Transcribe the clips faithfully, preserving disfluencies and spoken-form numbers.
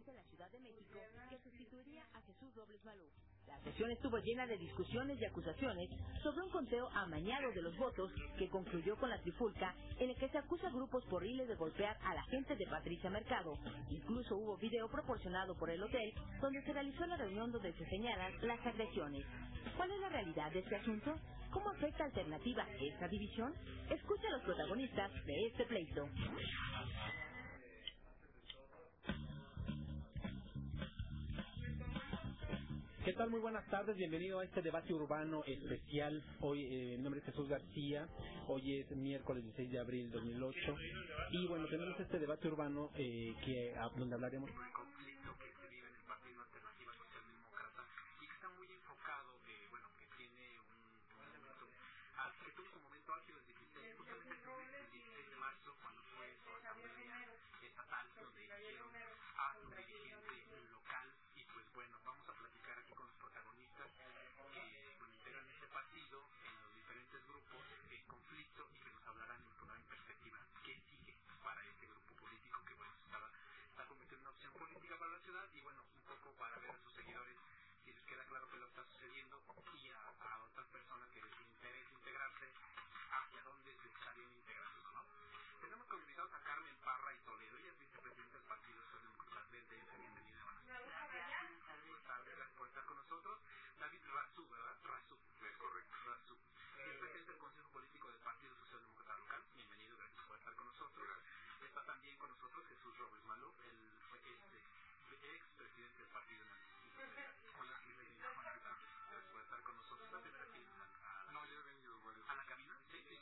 de la Ciudad de México que sustituiría a Jesús Robles Maluf. La sesión estuvo llena de discusiones y acusaciones sobre un conteo amañado de los votos que concluyó con la trifulca en el que se acusa a grupos porriles de golpear a la gente de Patricia Mercado. Incluso hubo video proporcionado por el hotel donde se realizó la reunión donde se señalan las agresiones. ¿Cuál es la realidad de este asunto? ¿Cómo afecta Alternativa esta división? Escucha a los protagonistas de este pleito. ¿Qué tal? Muy buenas tardes, bienvenido a este debate urbano especial. Hoy, eh, mi nombre es Jesús García, hoy es miércoles dieciséis de abril de dos mil ocho y bueno, tenemos este debate urbano eh, que a, donde hablaremos sobre el conflicto que se vive en el Partido Alternativa Socialdemócrata y que está muy enfocado, eh, bueno, que tiene un, un elemento, ah, que tuvo su momento álgido desde que justamente el dieciséis de marzo, cuando fue su asamblea estatal, donde hicieron a su dirigente local. Y pues bueno, vamos a platicar aquí con los protagonistas que bueno, integran este partido en los diferentes grupos en conflicto y que nos hablarán y nos pondrán en perspectiva qué sigue para este grupo político que bueno está, está convirtiendo en una opción política para la ciudad y bueno, un poco para ver a sus seguidores si les queda claro que lo está sucediendo y a, a otras personas que les interesa integrarse hacia dónde se estarían integrando, ¿no? Tenemos como invitados a Carmen Parra y Toledo, ella es vicepresidenta del Partido Socialdemócrata del D F, bienvenida. Buenas tardes, gracias por estar con nosotros. David Razú, ¿verdad? Razú, es correcto, Razú. Es presidente del Consejo Político del Partido Socialdemócrata Local, bienvenido, gracias por estar con nosotros. Gracias. Está también con nosotros Jesús Robles Maluf, el este, ex presidente del Partido Nacional. Hola, bienvenido, gracias por estar con nosotros. ¿Estás aquí? No, yo he venido varios. ¿A la cabina? Sí, sí.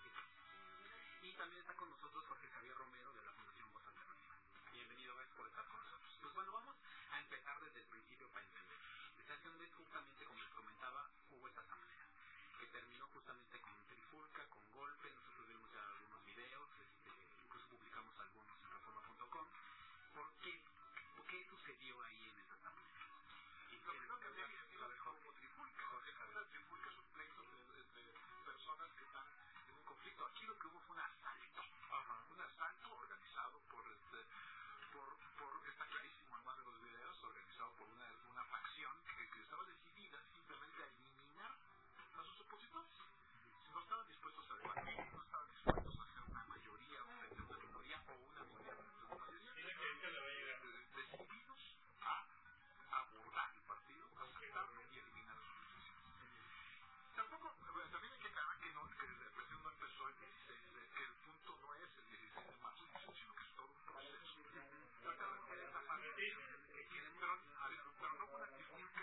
Y también está con nosotros Jorge Javier Romero de la Fundación Voz Alternativa. Bienvenido, gracias por estar con nosotros. Pues bueno, vamos a empezar desde el principio para entender. Desde hace un mes, justamente como les comentaba, hubo esta asamblea que terminó justamente con trifulca, con golpes. Nosotros vimos ya algunos videos, este, incluso publicamos algunos en reforma punto com. ¿Por qué? ¿Por qué sucedió ahí en esta asamblea? Y lo primero que habría que decir es como trifulca. Una trifulca es un pleito de, de, de personas que están en un conflicto. Aquí lo que hubo fue un asalto. Ajá. Un asalto organizado por este, por, por está clarísimo además de los videos, organizado por una, una facción que, que estaba decidida simplemente a eliminar a sus opositores. No estaban dispuestos a debatir, no estaban dispuestos a hacer una mayoría frente a una minoría o una minoría frente a una mayoría. Decididos a abordar el partido, aceptarlo y eliminar a sus opositores. Tampoco, bueno, también hay que aclarar que, no, que la represión no empezó el dieciséis, que el punto no es el dieciséis de marzo, sino que es todo un proceso. Pero, a ver, pero no fue una trifulca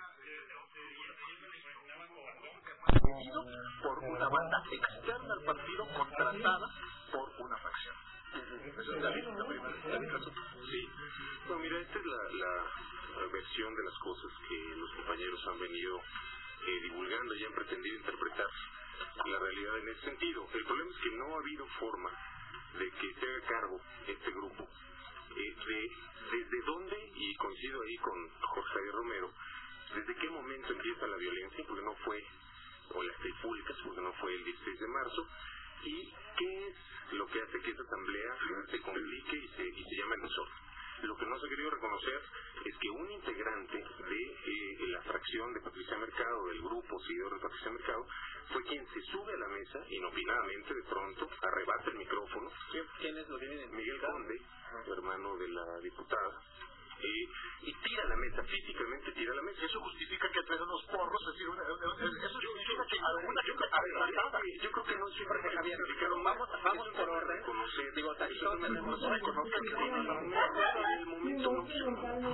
por una banda externa al partido contratada por una facción. Esa es la, la primera la Sí, bueno, mira, esta es la, la, la versión de las cosas que los compañeros han venido eh, divulgando y han pretendido interpretar la realidad en ese sentido. El problema es que no ha habido forma de que se haga cargo este grupo eh, de desde dónde, y coincido ahí con Jorge Javier Romero, desde qué momento empieza la violencia, porque no fue, o las trifulcas, porque no fue el dieciséis de marzo, y qué es lo que hace que esta asamblea se complique y se, y se llame desorden. Lo que no se ha querido reconocer es que un integrante de eh, la fracción de Patricia Mercado, del grupo seguidor de Patricia Mercado, fue quien se sube a la mesa, inopinadamente, de pronto, arrebata el micrófono. ¿Quién es lo que viene? Miguel Conde, hermano de la diputada, eh, y tira la mesa, físicamente tira la mesa. Eso justifica que traen unos porros, es decir, una, una, eso significa que alguna gente arrebatada. Yo creo que no es Jorge Javier, vamos, vamos por orden. Digo, aquí todos tenemos que reconocer que el momento no quiso.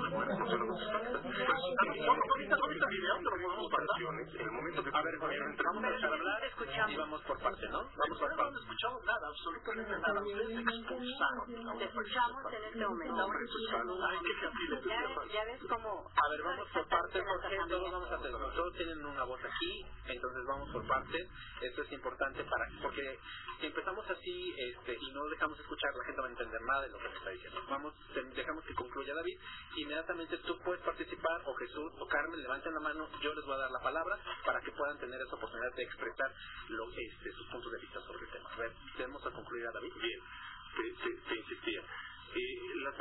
En el momento que a ver, vamos a dejar hablar, escuchamos y vamos por parte, ¿no? Vamos por parte. No escuchamos nada, absolutamente nada. Ustedes expulsaron. Te escuchamos en este momento. Ay, qué Ya, ya ves cómo... A ver, vamos por partes, porque todos vamos a tener, todos tienen una voz aquí, entonces vamos por partes. Esto es importante para, porque si empezamos así este, y no dejamos escuchar, la gente va a entender nada de lo que me está diciendo. Vamos, dejamos que concluya David, inmediatamente tú puedes participar, o Jesús, o Carmen, levanten la mano, yo les voy a dar la palabra para que puedan tener esa oportunidad de expresar lo, este, sus puntos de vista sobre el tema. A ver, tenemos a concluir a David. Bien, te, te, te insistía. Eh, la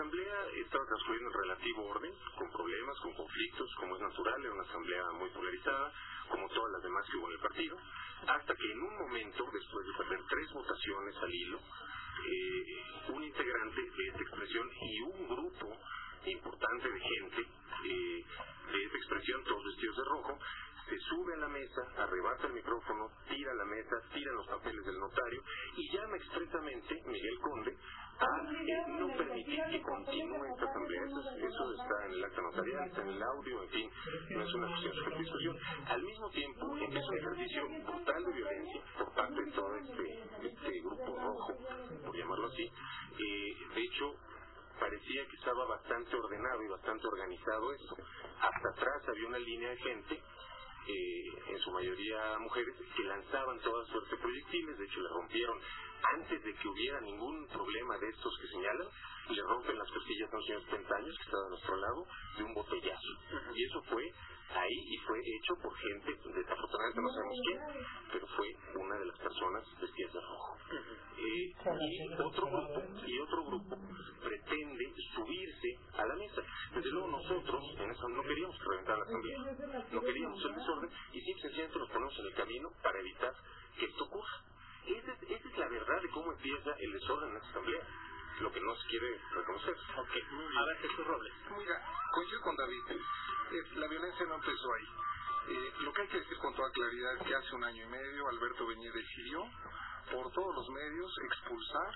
asamblea estaba transcurriendo en relativo orden, con problemas, con conflictos, como es natural, era una asamblea muy polarizada, como todas las demás que hubo en el partido, hasta que en un momento, después de perder tres votaciones al hilo, eh, un integrante de esta expresión y un grupo importante de gente eh, de esta expresión, todos vestidos de rojo, se sube a la mesa, arrebata el micrófono, tira la mesa, tira los papeles del notario y llama expresamente Miguel Conde a eh, no permitir que continúe esta asamblea. Eso, eso está en el acta notarial, está en el audio, en fin, no es una cuestión de discusión. Al mismo tiempo, empieza un ejercicio brutal de violencia por parte de todo este, este grupo rojo, por llamarlo así. Eh, de hecho, parecía que estaba bastante ordenado y bastante organizado esto. Hasta atrás había una línea de gente, eh, en su mayoría mujeres, que lanzaban toda suerte de proyectiles. De hecho, le rompieron, antes de que hubiera ningún problema de estos que señalan, le rompen las costillas a un señor de setenta años que estaba a nuestro lado de un botellazo. Y eso fue ahí y fue hecho por gente, desafortunadamente no sabemos quién, pero fue una de las personas vestidas de rojo. Eh, y otro grupo, y otro grupo pretende subirse a la mesa. Desde luego nosotros en eso no queríamos que reventara la asamblea, no queríamos el desorden y simple y sencillamente nos ponemos en el camino para evitar que esto ocurra. Esa es, esa es la verdad de cómo empieza el desorden en esta asamblea, lo que no se quiere reconocer. Okay. A ver, Jesús Robles. Mira, coincido con David, es, la violencia no empezó ahí. Eh, lo que hay que decir con toda claridad es que hace un año y medio Alberto Beñé decidió por todos los medios expulsar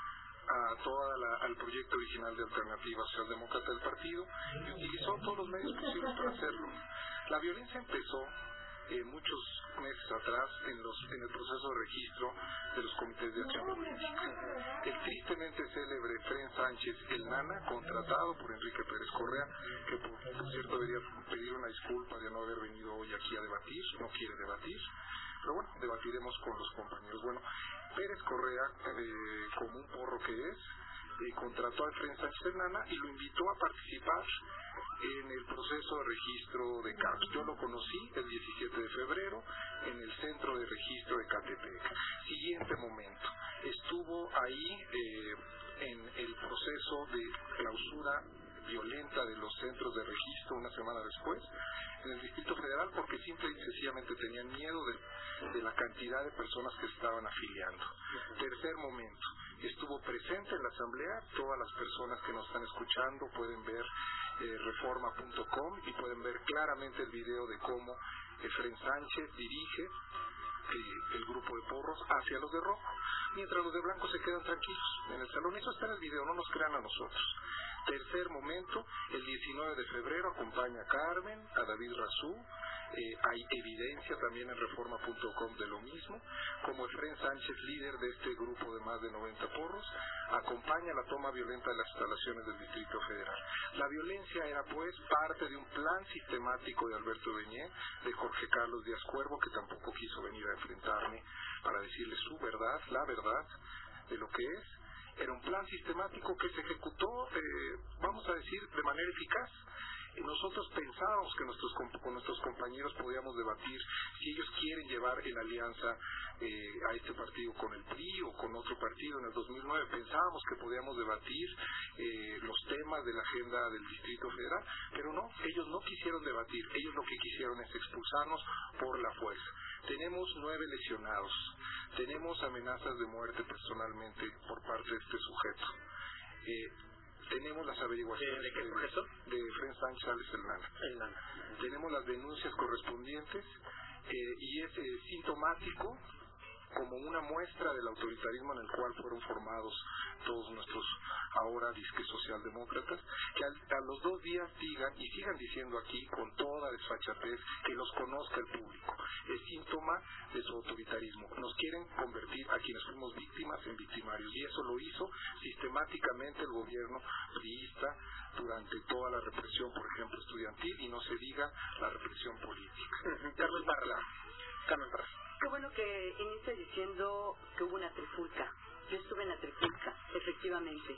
a toda la, al proyecto original de Alternativa Socialdemócrata del partido y utilizó todos los medios posibles para hacerlo. La violencia empezó eh, muchos meses atrás en, los, en el proceso de registro de los comités de acción política. El tristemente célebre Fren Sánchez, el Nana, contratado por Enrique Pérez Correa, que por, por cierto debería pedir una disculpa de no haber venido hoy aquí a debatir, no quiere debatir, pero bueno, debatiremos con los compañeros. Bueno, Pérez Correa, eh, como un porro que es, eh, contrató a Fren Sánchez el Nana y lo invitó a participar en el proceso de registro de C A P S. Yo lo conocí el diecisiete de febrero en el centro de registro de Catepec. Siguiente momento, estuvo ahí eh, en el proceso de clausura violenta de los centros de registro una semana después en el Distrito Federal porque simple y sencillamente tenían miedo de, de la cantidad de personas que estaban afiliando. Tercer momento, estuvo presente en la asamblea. Todas las personas que nos están escuchando pueden ver eh, reforma punto com y pueden ver claramente el video de cómo Efren Sánchez dirige eh, el grupo de porros hacia los de rojo, mientras los de blanco se quedan tranquilos en el salón. Eso está en el video, no nos crean a nosotros. Tercer momento, el diecinueve de febrero acompaña a Carmen, a David Razú. Eh, hay evidencia también en reforma punto com de lo mismo, como Efren Sánchez, líder de este grupo de más de noventa porros, acompaña la toma violenta de las instalaciones del Distrito Federal. La violencia era pues parte de un plan sistemático de Alberto Beñé, de Jorge Carlos Díaz Cuervo, que tampoco quiso venir a enfrentarme para decirle su verdad, la verdad de lo que es. Era un plan sistemático que se ejecutó, eh, vamos a decir, de manera eficaz. Nosotros pensábamos que nuestros con nuestros compañeros podíamos debatir si ellos quieren llevar en alianza eh, a este partido con el P R I o con otro partido en el dos mil nueve. Pensábamos que podíamos debatir eh, los temas de la agenda del Distrito Federal, pero no, ellos no quisieron debatir. Ellos lo que quisieron es expulsarnos por la fuerza. Tenemos nueve lesionados, tenemos amenazas de muerte personalmente por parte de este sujeto. Eh, Tenemos las averiguaciones ¿De, de qué sujeto? De, de Fren Sánchez el Nana. El Nana. Tenemos las denuncias correspondientes eh, y es eh, sintomático como una muestra del autoritarismo en el cual fueron formados todos nuestros ahora disque socialdemócratas, que al, a los dos días digan y sigan diciendo aquí con toda desfachatez que los conozca el público. Es síntoma de su autoritarismo. Nos quieren convertir a quienes fuimos víctimas en victimarios y eso lo hizo sistemáticamente el gobierno priista durante toda la represión, por ejemplo, estudiantil, y no se diga la represión política. Uh-huh. Carmen Barra. Carmen Barra. Qué bueno que inicia diciendo que hubo una trifulca. Yo estuve en la trifulca, efectivamente.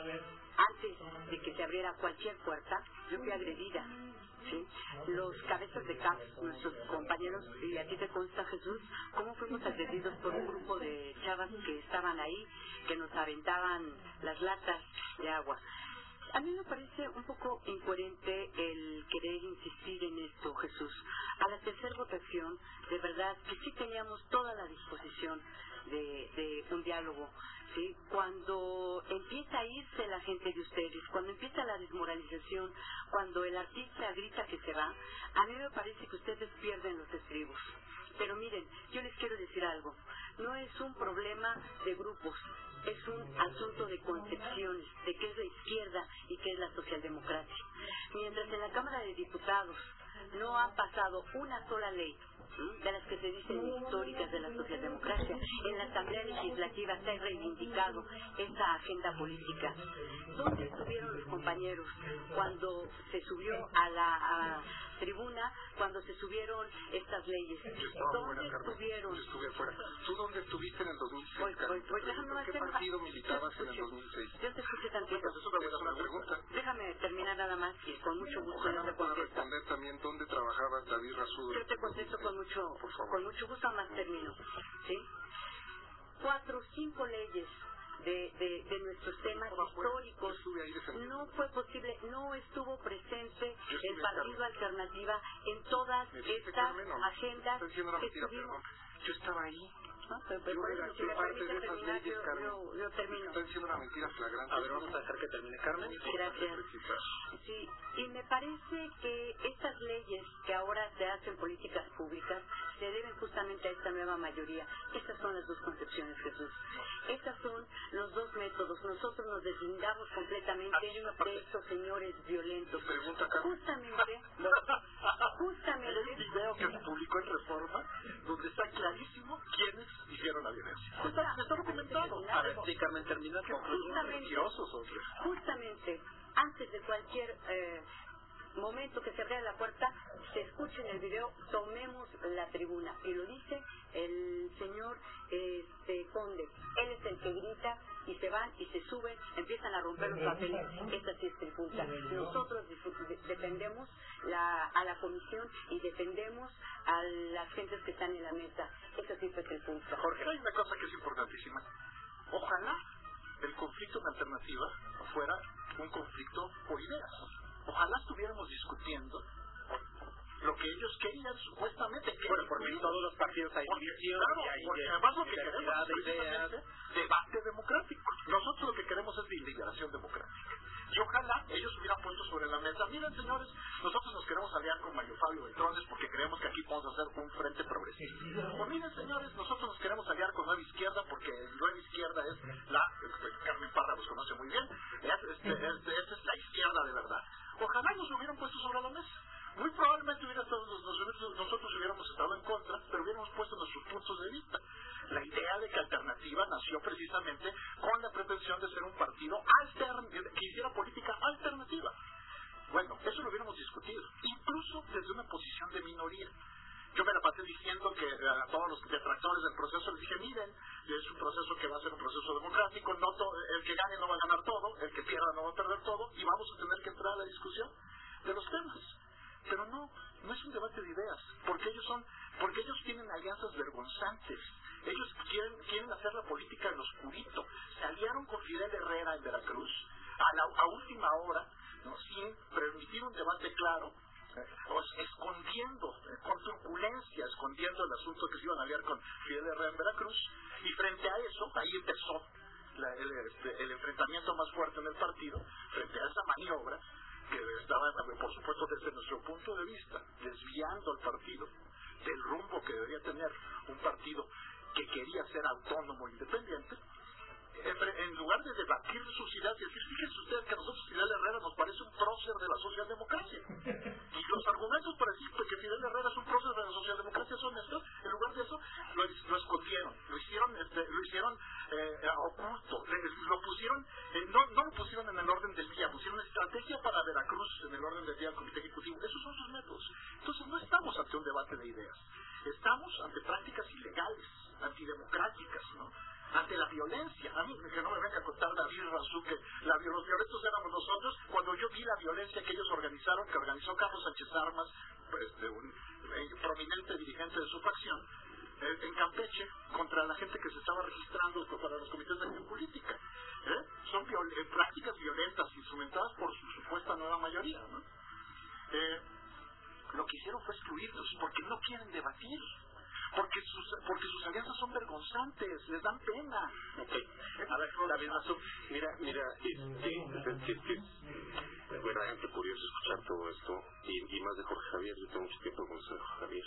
Antes de que se abriera cualquier puerta, yo fui agredida. ¿Sí? Los cabezas de C A P S, nuestros compañeros, y a ti te consta, Jesús, cómo fuimos agredidos por un grupo de chavas que estaban ahí, que nos aventaban las latas de agua. A mí me parece un poco incoherente el querer insistir en esto, Jesús. A la tercera votación, de verdad que sí teníamos toda la disposición de, de un diálogo, ¿sí? Cuando empieza a irse la gente de ustedes, cuando empieza la desmoralización, cuando el artista grita que se va, a mí me parece que ustedes pierden los estribos. Pero miren, yo les quiero decir algo, no es un problema de grupos, es un asunto de concepciones, de qué es la izquierda y qué es la socialdemocracia. Mientras en la Cámara de Diputados no ha pasado una sola ley de las que se dicen históricas de la socialdemocracia, en la Asamblea Legislativa se ha reivindicado esa agenda política. ¿Dónde estuvieron los compañeros cuando se subió a la a tribuna, cuando se subieron estas leyes? ¿Dónde estuvieron? Yo estuve afuera. ¿Tú dónde estuviste en el dos mil seis? Pues, pues, pues, déjame ¿En qué partido militabas en el dos mil seis? Yo te escuché tantito. Pues eso también es una pregunta. Déjame terminar nada más y con mucho gusto Ojalá yo me te pueda contesto. responder también dónde trabajaba David Razú. Yo te contesto con mucho, Por favor. con mucho gusto, más termino. ¿Sí? Cuatro o cinco leyes de, de, de nuestros temas históricos. No fue posible, no estuvo presente el Partido Alternativa en todas estas agendas que estuvimos. Yo estaba ahí. ¿No? Pero, pero, Yo por eso, redacté si me parte permite de esas terminar, leyes, yo, Carmen. yo, yo termino. Está diciendo una mentira flagrante. A ver, vamos a dejar que termine Carmen. Gracias. Sí, y me parece que estas leyes que ahora se hacen políticas públicas se deben justamente a esta nueva mayoría. Estas son las dos concepciones, Jesús. Estas son los dos métodos. Nosotros nos deslindamos completamente de estos señores violentos. Pregunta, Carmen. Justamente, lo- justamente, Hay un video que se publicó en Reforma donde está clarísimo quiénes hicieron la violencia. Justa- Está, está documentado. A ver, sí, Carmen, termina. Justamente. Mentirosos, hombre. justamente antes de cualquier eh, momento que se abra la puerta, se escuche en el video, tomemos la tribuna. Y lo dice el señor este, Conde. Él es el que grita y se van y se suben, empiezan a romper los papeles. Esta sí es trifulca. Nosotros de- defendemos la, a la comisión y defendemos a las gentes que están en la mesa. Esta sí fue trifulca. Jorge, hay una cosa que es importantísima. Ojalá el conflicto en alternativa fuera un conflicto por ideas. Ojalá estuviéramos discutiendo lo que ellos querían supuestamente. Que Bueno, porque en todos los partidos hay Porque, división claro, y hay porque además lo que queremos diversidad es de ideas. precisamente debate democrático. Nosotros lo que queremos es deliberación democrática. Y ojalá ellos hubieran puesto sobre la mesa, miren señores, nosotros nos queremos aliar con Mario Fabio Beltrones porque creemos que aquí podemos hacer un frente progresista. O miren señores, nosotros nos queremos aliar con Nueva Izquierda porque Nueva Izquierda es la, Carmen Parra los conoce muy bien, es, este, es, esa es la izquierda de verdad. Ojalá nos lo hubieran puesto sobre la mesa. Muy probablemente hubiera estado, nosotros, nosotros hubiéramos estado en contra, pero hubiéramos puesto nuestros puntos de vista. La idea de que Alternativa nació precisamente con la pretensión de ser un partido altern, que hiciera política alternativa. Bueno, eso lo hubiéramos discutido, incluso desde una posición de minoría. Yo me la pasé diciendo que a todos los detractores del proceso les dije, miren, es un proceso que va a ser un proceso democrático, no to, el que gane no va a ganar todo, el que pierda no va a perder todo, y vamos a tener que entrar a la discusión de los temas. Pero no, no es un debate de ideas, porque ellos son, porque ellos tienen alianzas vergonzantes. Ellos quieren, quieren hacer la política en oscurito. Se aliaron con Fidel Herrera en Veracruz a, la, a última hora, ¿no? Sin permitir un debate claro, eh, o escondiendo, eh, con turbulencia, escondiendo el asunto que se iban a aliar con Fidel Herrera en Veracruz. Y frente a eso, ahí empezó la, el, este, el enfrentamiento más fuerte en el partido, frente a esa maniobra que estaba, por supuesto, desde nuestro punto de vista, desviando al partido del rumbo que debería tener un partido que quería ser autónomo e independiente, en lugar de debatir sus ideas y decir, fíjense ustedes que a nosotros Fidel Herrera nos parece un prócer de la socialdemocracia. Y los argumentos para decir que Fidel Herrera es un prócer de la socialdemocracia son estos, en lugar de eso, lo, lo escondieron, lo hicieron, este, lo hicieron eh, oculto, lo pusieron, eh, no, no lo pusieron en el orden del día, pusieron estrategia para Veracruz en el orden del día del Comité Ejecutivo. Esos son sus métodos. Entonces no estamos ante un debate de ideas, estamos ante prácticas ilegales, antidemocráticas, ¿no? Ante la violencia. A mí, que no me venga a contar David Razú que la, los violentos éramos nosotros, cuando yo vi la violencia que ellos organizaron, que organizó Carlos Sánchez Armas, pues, de un eh, prominente dirigente de su facción, eh, en Campeche, contra la gente que se estaba registrando para los comités de acción política. ¿Eh? Son viol eh, prácticas violentas instrumentadas por mayoría, ¿no? Eh, lo que hicieron fue excluirlos porque no quieren debatir, porque sus porque sus alianzas son vergonzantes, les dan pena. Okay. A ver, David Mazo, mira, mira, este, es, es, es, es verdaderamente curioso escuchar todo esto, y, y más de Jorge Javier. Yo tengo mucho tiempo de conocer a Jorge Javier.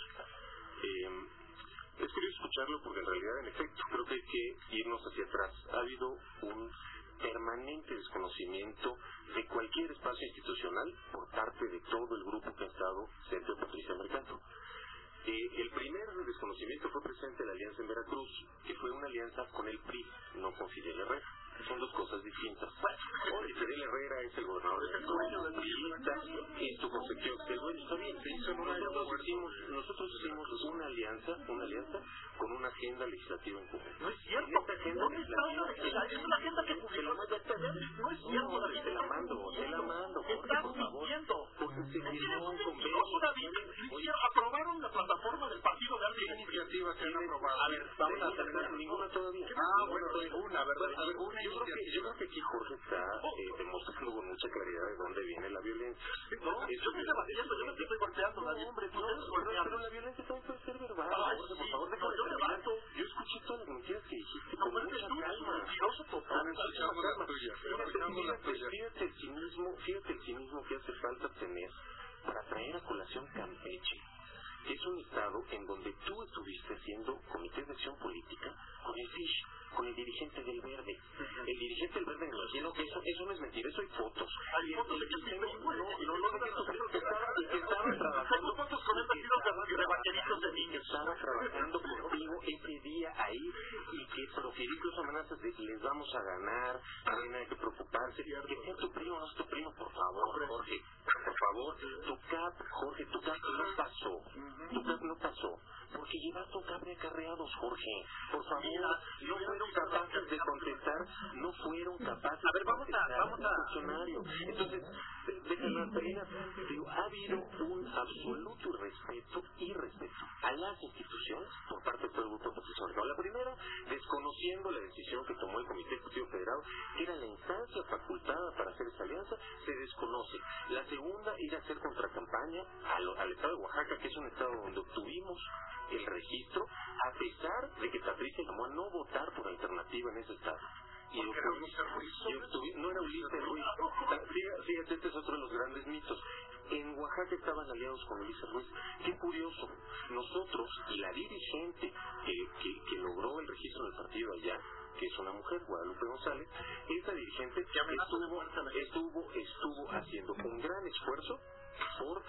Eh, es curioso escucharlo porque en realidad, en efecto, creo que hay que irnos hacia atrás. Ha habido un permanente desconocimiento de cualquier espacio institucional por parte de todo el grupo que ha estado cerca de Patricia Mercado. Eh, el primer desconocimiento fue presente en la alianza en Veracruz, que fue una alianza con el P R I, no con Fidel Herrera. Son dos cosas distintas. Bueno, Fidel Herrera es el gobernador de Veracruz, en tu concepción, el dueño está bien. Nosotros hicimos, nosotros hicimos una alianza, una alianza con una agenda legislativa en común. No es cierto. Esta agenda legislativa es una agenda que se la manda a tener. No es cierto. No, te la mando, te la mando. Estás por favor. mintiendo. Porque se firmó un convenio. Aprobaron la plataforma del partido de alguien. ¿Qué iniciativas se han aprobado? A ver, vamos a terminar. Ninguna todavía. Ah, bueno, una, ¿verdad? A ver, una yo, creo que, yo creo que aquí Jorge está eh, demostrando con mucha claridad de dónde viene la violencia. No, yo estoy debatiendo, yo no te estoy golpeando, nadie. Hombre, no, pero, pero la violencia también puede ser verbal. Ay, Jorge, sí, por favor, déjame yo terminar. debato. Yo escuché todas las mentiras que dijiste No, con pero mucha tú eres un calma. mentiroso total. Escuchamos las tuyas, escuchamos las Fíjate, tuyas. fíjate el cinismo, fíjate el cinismo que hace falta tener para traer a colación Campeche, que es un estado en donde tú estuviste haciendo comité de acción política con el Fish, con el dirigente del Verde. El dirigente del Verde, me imagino que eso, eso no es mentira, eso hay fotos. Hay fotos de que sí, no, no, no, no, que estaba, que estaba trabajando. Tengo fotos con él vestidos de vaqueritos de niños. Estaba trabajando contigo ese día ahí y que profirió incluso amenazas de que les vamos a ganar, no hay nada que preocuparse. Que sea tu primo, no es tu primo, por favor, Jorge. Por favor, tu cap, Jorge, tu cap no pasó. Tu cap no pasó. Porque llevaste un cable acarreados, Jorge. Por favor, no fueron capaces de contestar, no fueron capaces a ver, vamos de a, vamos a... funcionario. Entonces, déjame terminar. Ha habido un absoluto irrespeto, irrespeto a las instituciones por parte de todo el grupo opositor. La primera, desconociendo la decisión que tomó el Comité Ejecutivo Federal, que era la instancia facultada para hacer esa alianza, se desconoce. La segunda, ir a hacer contracampaña al, al estado de Oaxaca, que es un estado donde obtuvimos el registro, a pesar de que Patricia llamó a no votar por alternativa en ese estado. Y lo que no era Ulises Ruiz. Fíjate, este es otro de los grandes mitos. En Oaxaca estaban aliados con Ulises Ruiz. Qué curioso. Nosotros y la dirigente que, que, que logró el registro del partido allá, que es una mujer, Guadalupe González, esa dirigente estuvo, estuvo, estuvo haciendo un gran esfuerzo por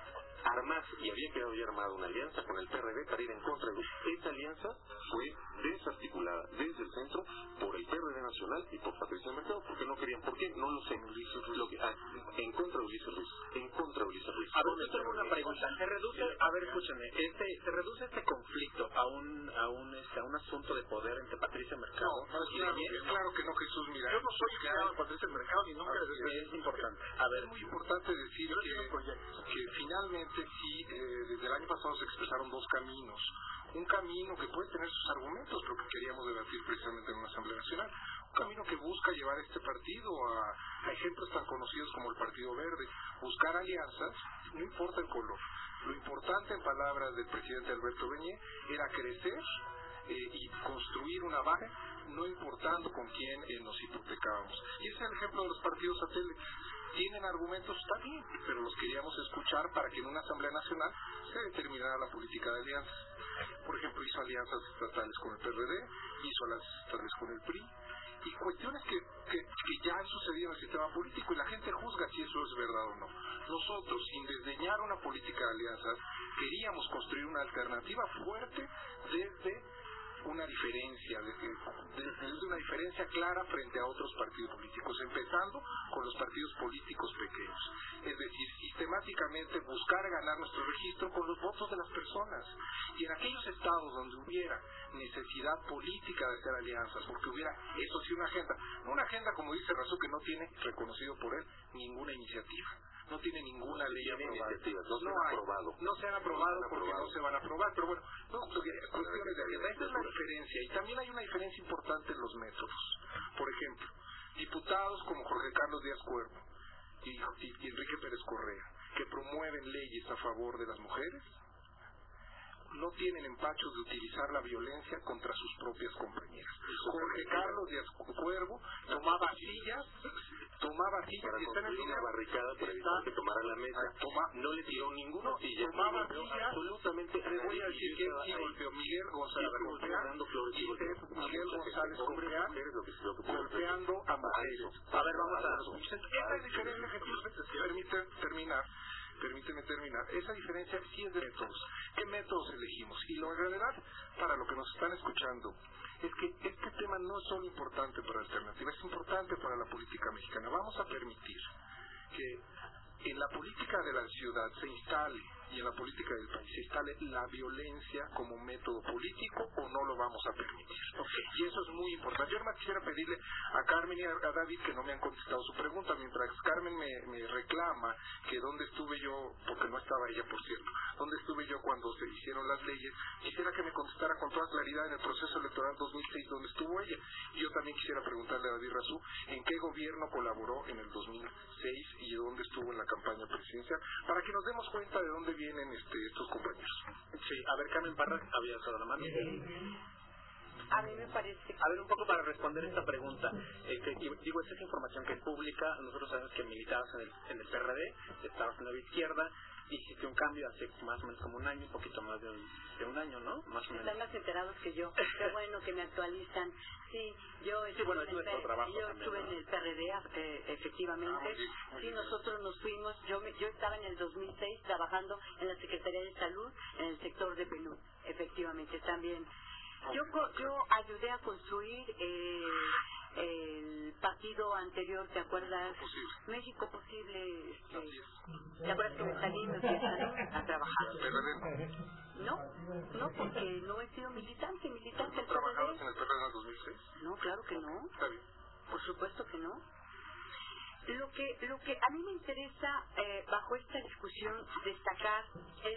armar, y había quedado ya armada una alianza con el P R D para ir en contra de Luis. Esa alianza fue desarticulada desde el centro por el P R D nacional y por Patricia Mercado, porque no querían. ¿Por qué? No lo sé. Lo que, ah, en contra de Ulises Ruiz. En contra de Ulises Ruiz. A ver, yo tengo una pregunta. Se reduce, a ver, escúchame, este, se reduce este conflicto a un, a un, este, a un asunto de poder entre Patricia Mercado. No, no, y claro, Daniel. es claro que no, Jesús. Mira, yo no soy empleado de Patricia Mercado ni nunca. Okay, es importante. A ver, es muy importante decir que, que finalmente sí, eh, desde el año pasado se expresaron dos caminos. Un camino que puede tener sus argumentos, pero que queríamos debatir precisamente en una Asamblea Nacional. Un camino que busca llevar este partido a, a ejemplos tan conocidos como el Partido Verde. Buscar alianzas, no importa el color. Lo importante, en palabras del presidente Alberto Beñé, era crecer eh, y construir una base, no importando con quién eh, nos hipotecábamos. Y ese es el ejemplo de los partidos satélites. Tienen argumentos, está bien, pero los queríamos escuchar para que en una Asamblea Nacional se determinara la política de alianzas. Por ejemplo, hizo alianzas estatales con el P R D, hizo alianzas estatales con el P R I, y cuestiones que, que, que ya han sucedido en el sistema político, y la gente juzga si eso es verdad o no. Nosotros, sin desdeñar una política de alianzas, queríamos construir una alternativa fuerte desde una diferencia, desde, desde una diferencia clara frente a otros partidos políticos, empezando con los partidos políticos pequeños. Es decir, sistemáticamente buscar ganar nuestro registro con los votos de las personas. Y en aquellos estados donde hubiera necesidad política de hacer alianzas, porque hubiera, eso sí, una agenda, no una agenda como dice Razú, que no tiene reconocido por él ninguna iniciativa. No tiene ninguna ley aprobada. No se no han hay, aprobado. No se han aprobado no se han porque aprobado. no se van a aprobar. Pero bueno, no, cuestiones de agenda. Esta es la diferencia. Y también hay una diferencia importante en los métodos. Por ejemplo, diputados como Jorge Carlos Díaz Cuervo, y, y, y Enrique Pérez Correa, que promueven leyes a favor de las mujeres, no tienen empachos de utilizar la violencia contra sus propias compañeras. Jorge Carlos Díaz Cuervo tomaba sillas, tomaba sillas para y está en el construir video. una barricada para evitar que tomara la mesa. Ah, toma, no le tiró ninguna no, silla. tomaba no, sillas. absolutamente. Le voy a decir que sí golpeó Miguel González Correa, Miguel González Correa golpeando a mujeres. A ver, vamos a... Esa diferencia, Jesús, permite terminar. Permíteme terminar. Esa diferencia sí es de métodos. ¿Qué métodos elegimos? Y la realidad, para lo que nos están escuchando, es que este tema no es solo importante para Alternativa, es importante para la política mexicana. Vamos a permitir que en la política de la ciudad se instale, y en la política del país se instale la violencia como método político, o no lo vamos a permitir. Okay. Y eso es muy importante. Yo además quisiera pedirle a Carmen y a David, que no me han contestado su pregunta, mientras Carmen me, me reclama que dónde estuve yo, porque no estaba ella, por cierto, dónde estuve yo cuando se hicieron las leyes. Quisiera que me contestara con toda claridad en el proceso electoral dos mil seis dónde estuvo ella. Y yo también quisiera preguntarle a David Razú en qué gobierno colaboró en el dos mil seis y dónde estuvo en la campaña presidencial, para que nos demos cuenta de dónde vienen este, estos compañeros. Sí, a ver, Carmen Parra, había alzado la mano. A mí me parece... A ver, un poco para responder esta pregunta. Eh, que, digo, esta es información que es pública. Nosotros sabemos que militabas en el, en el P R D, estabas en la izquierda, hiciste un cambio hace más o menos como un año, un poquito más de un, de un año, ¿no? Más o menos. Están más enterados que yo. Qué bueno que me actualizan. Sí, yo sí, bueno, estuve, en, el, trabajo yo también, estuve ¿no? en el P R D, eh, efectivamente. Ah, muy bien, muy sí, bien. nosotros nos fuimos. Yo me, yo estaba en el dos mil seis trabajando en la Secretaría de Salud, en el sector de P N U D, efectivamente, también. Yo, yo ayudé a construir eh, el partido anterior, ¿te acuerdas? Posible. México Posible. Este, Así es. ¿te acuerdas que me salí me fui a Salud a trabajar? P R D. No, no, porque no he sido militante, militante ¿No del trabajabas P en el P R D en el dos mil seis? R D. No, claro que no. Está bien. Por supuesto que no. Lo que, lo que a mí me interesa eh, bajo esta discusión destacar es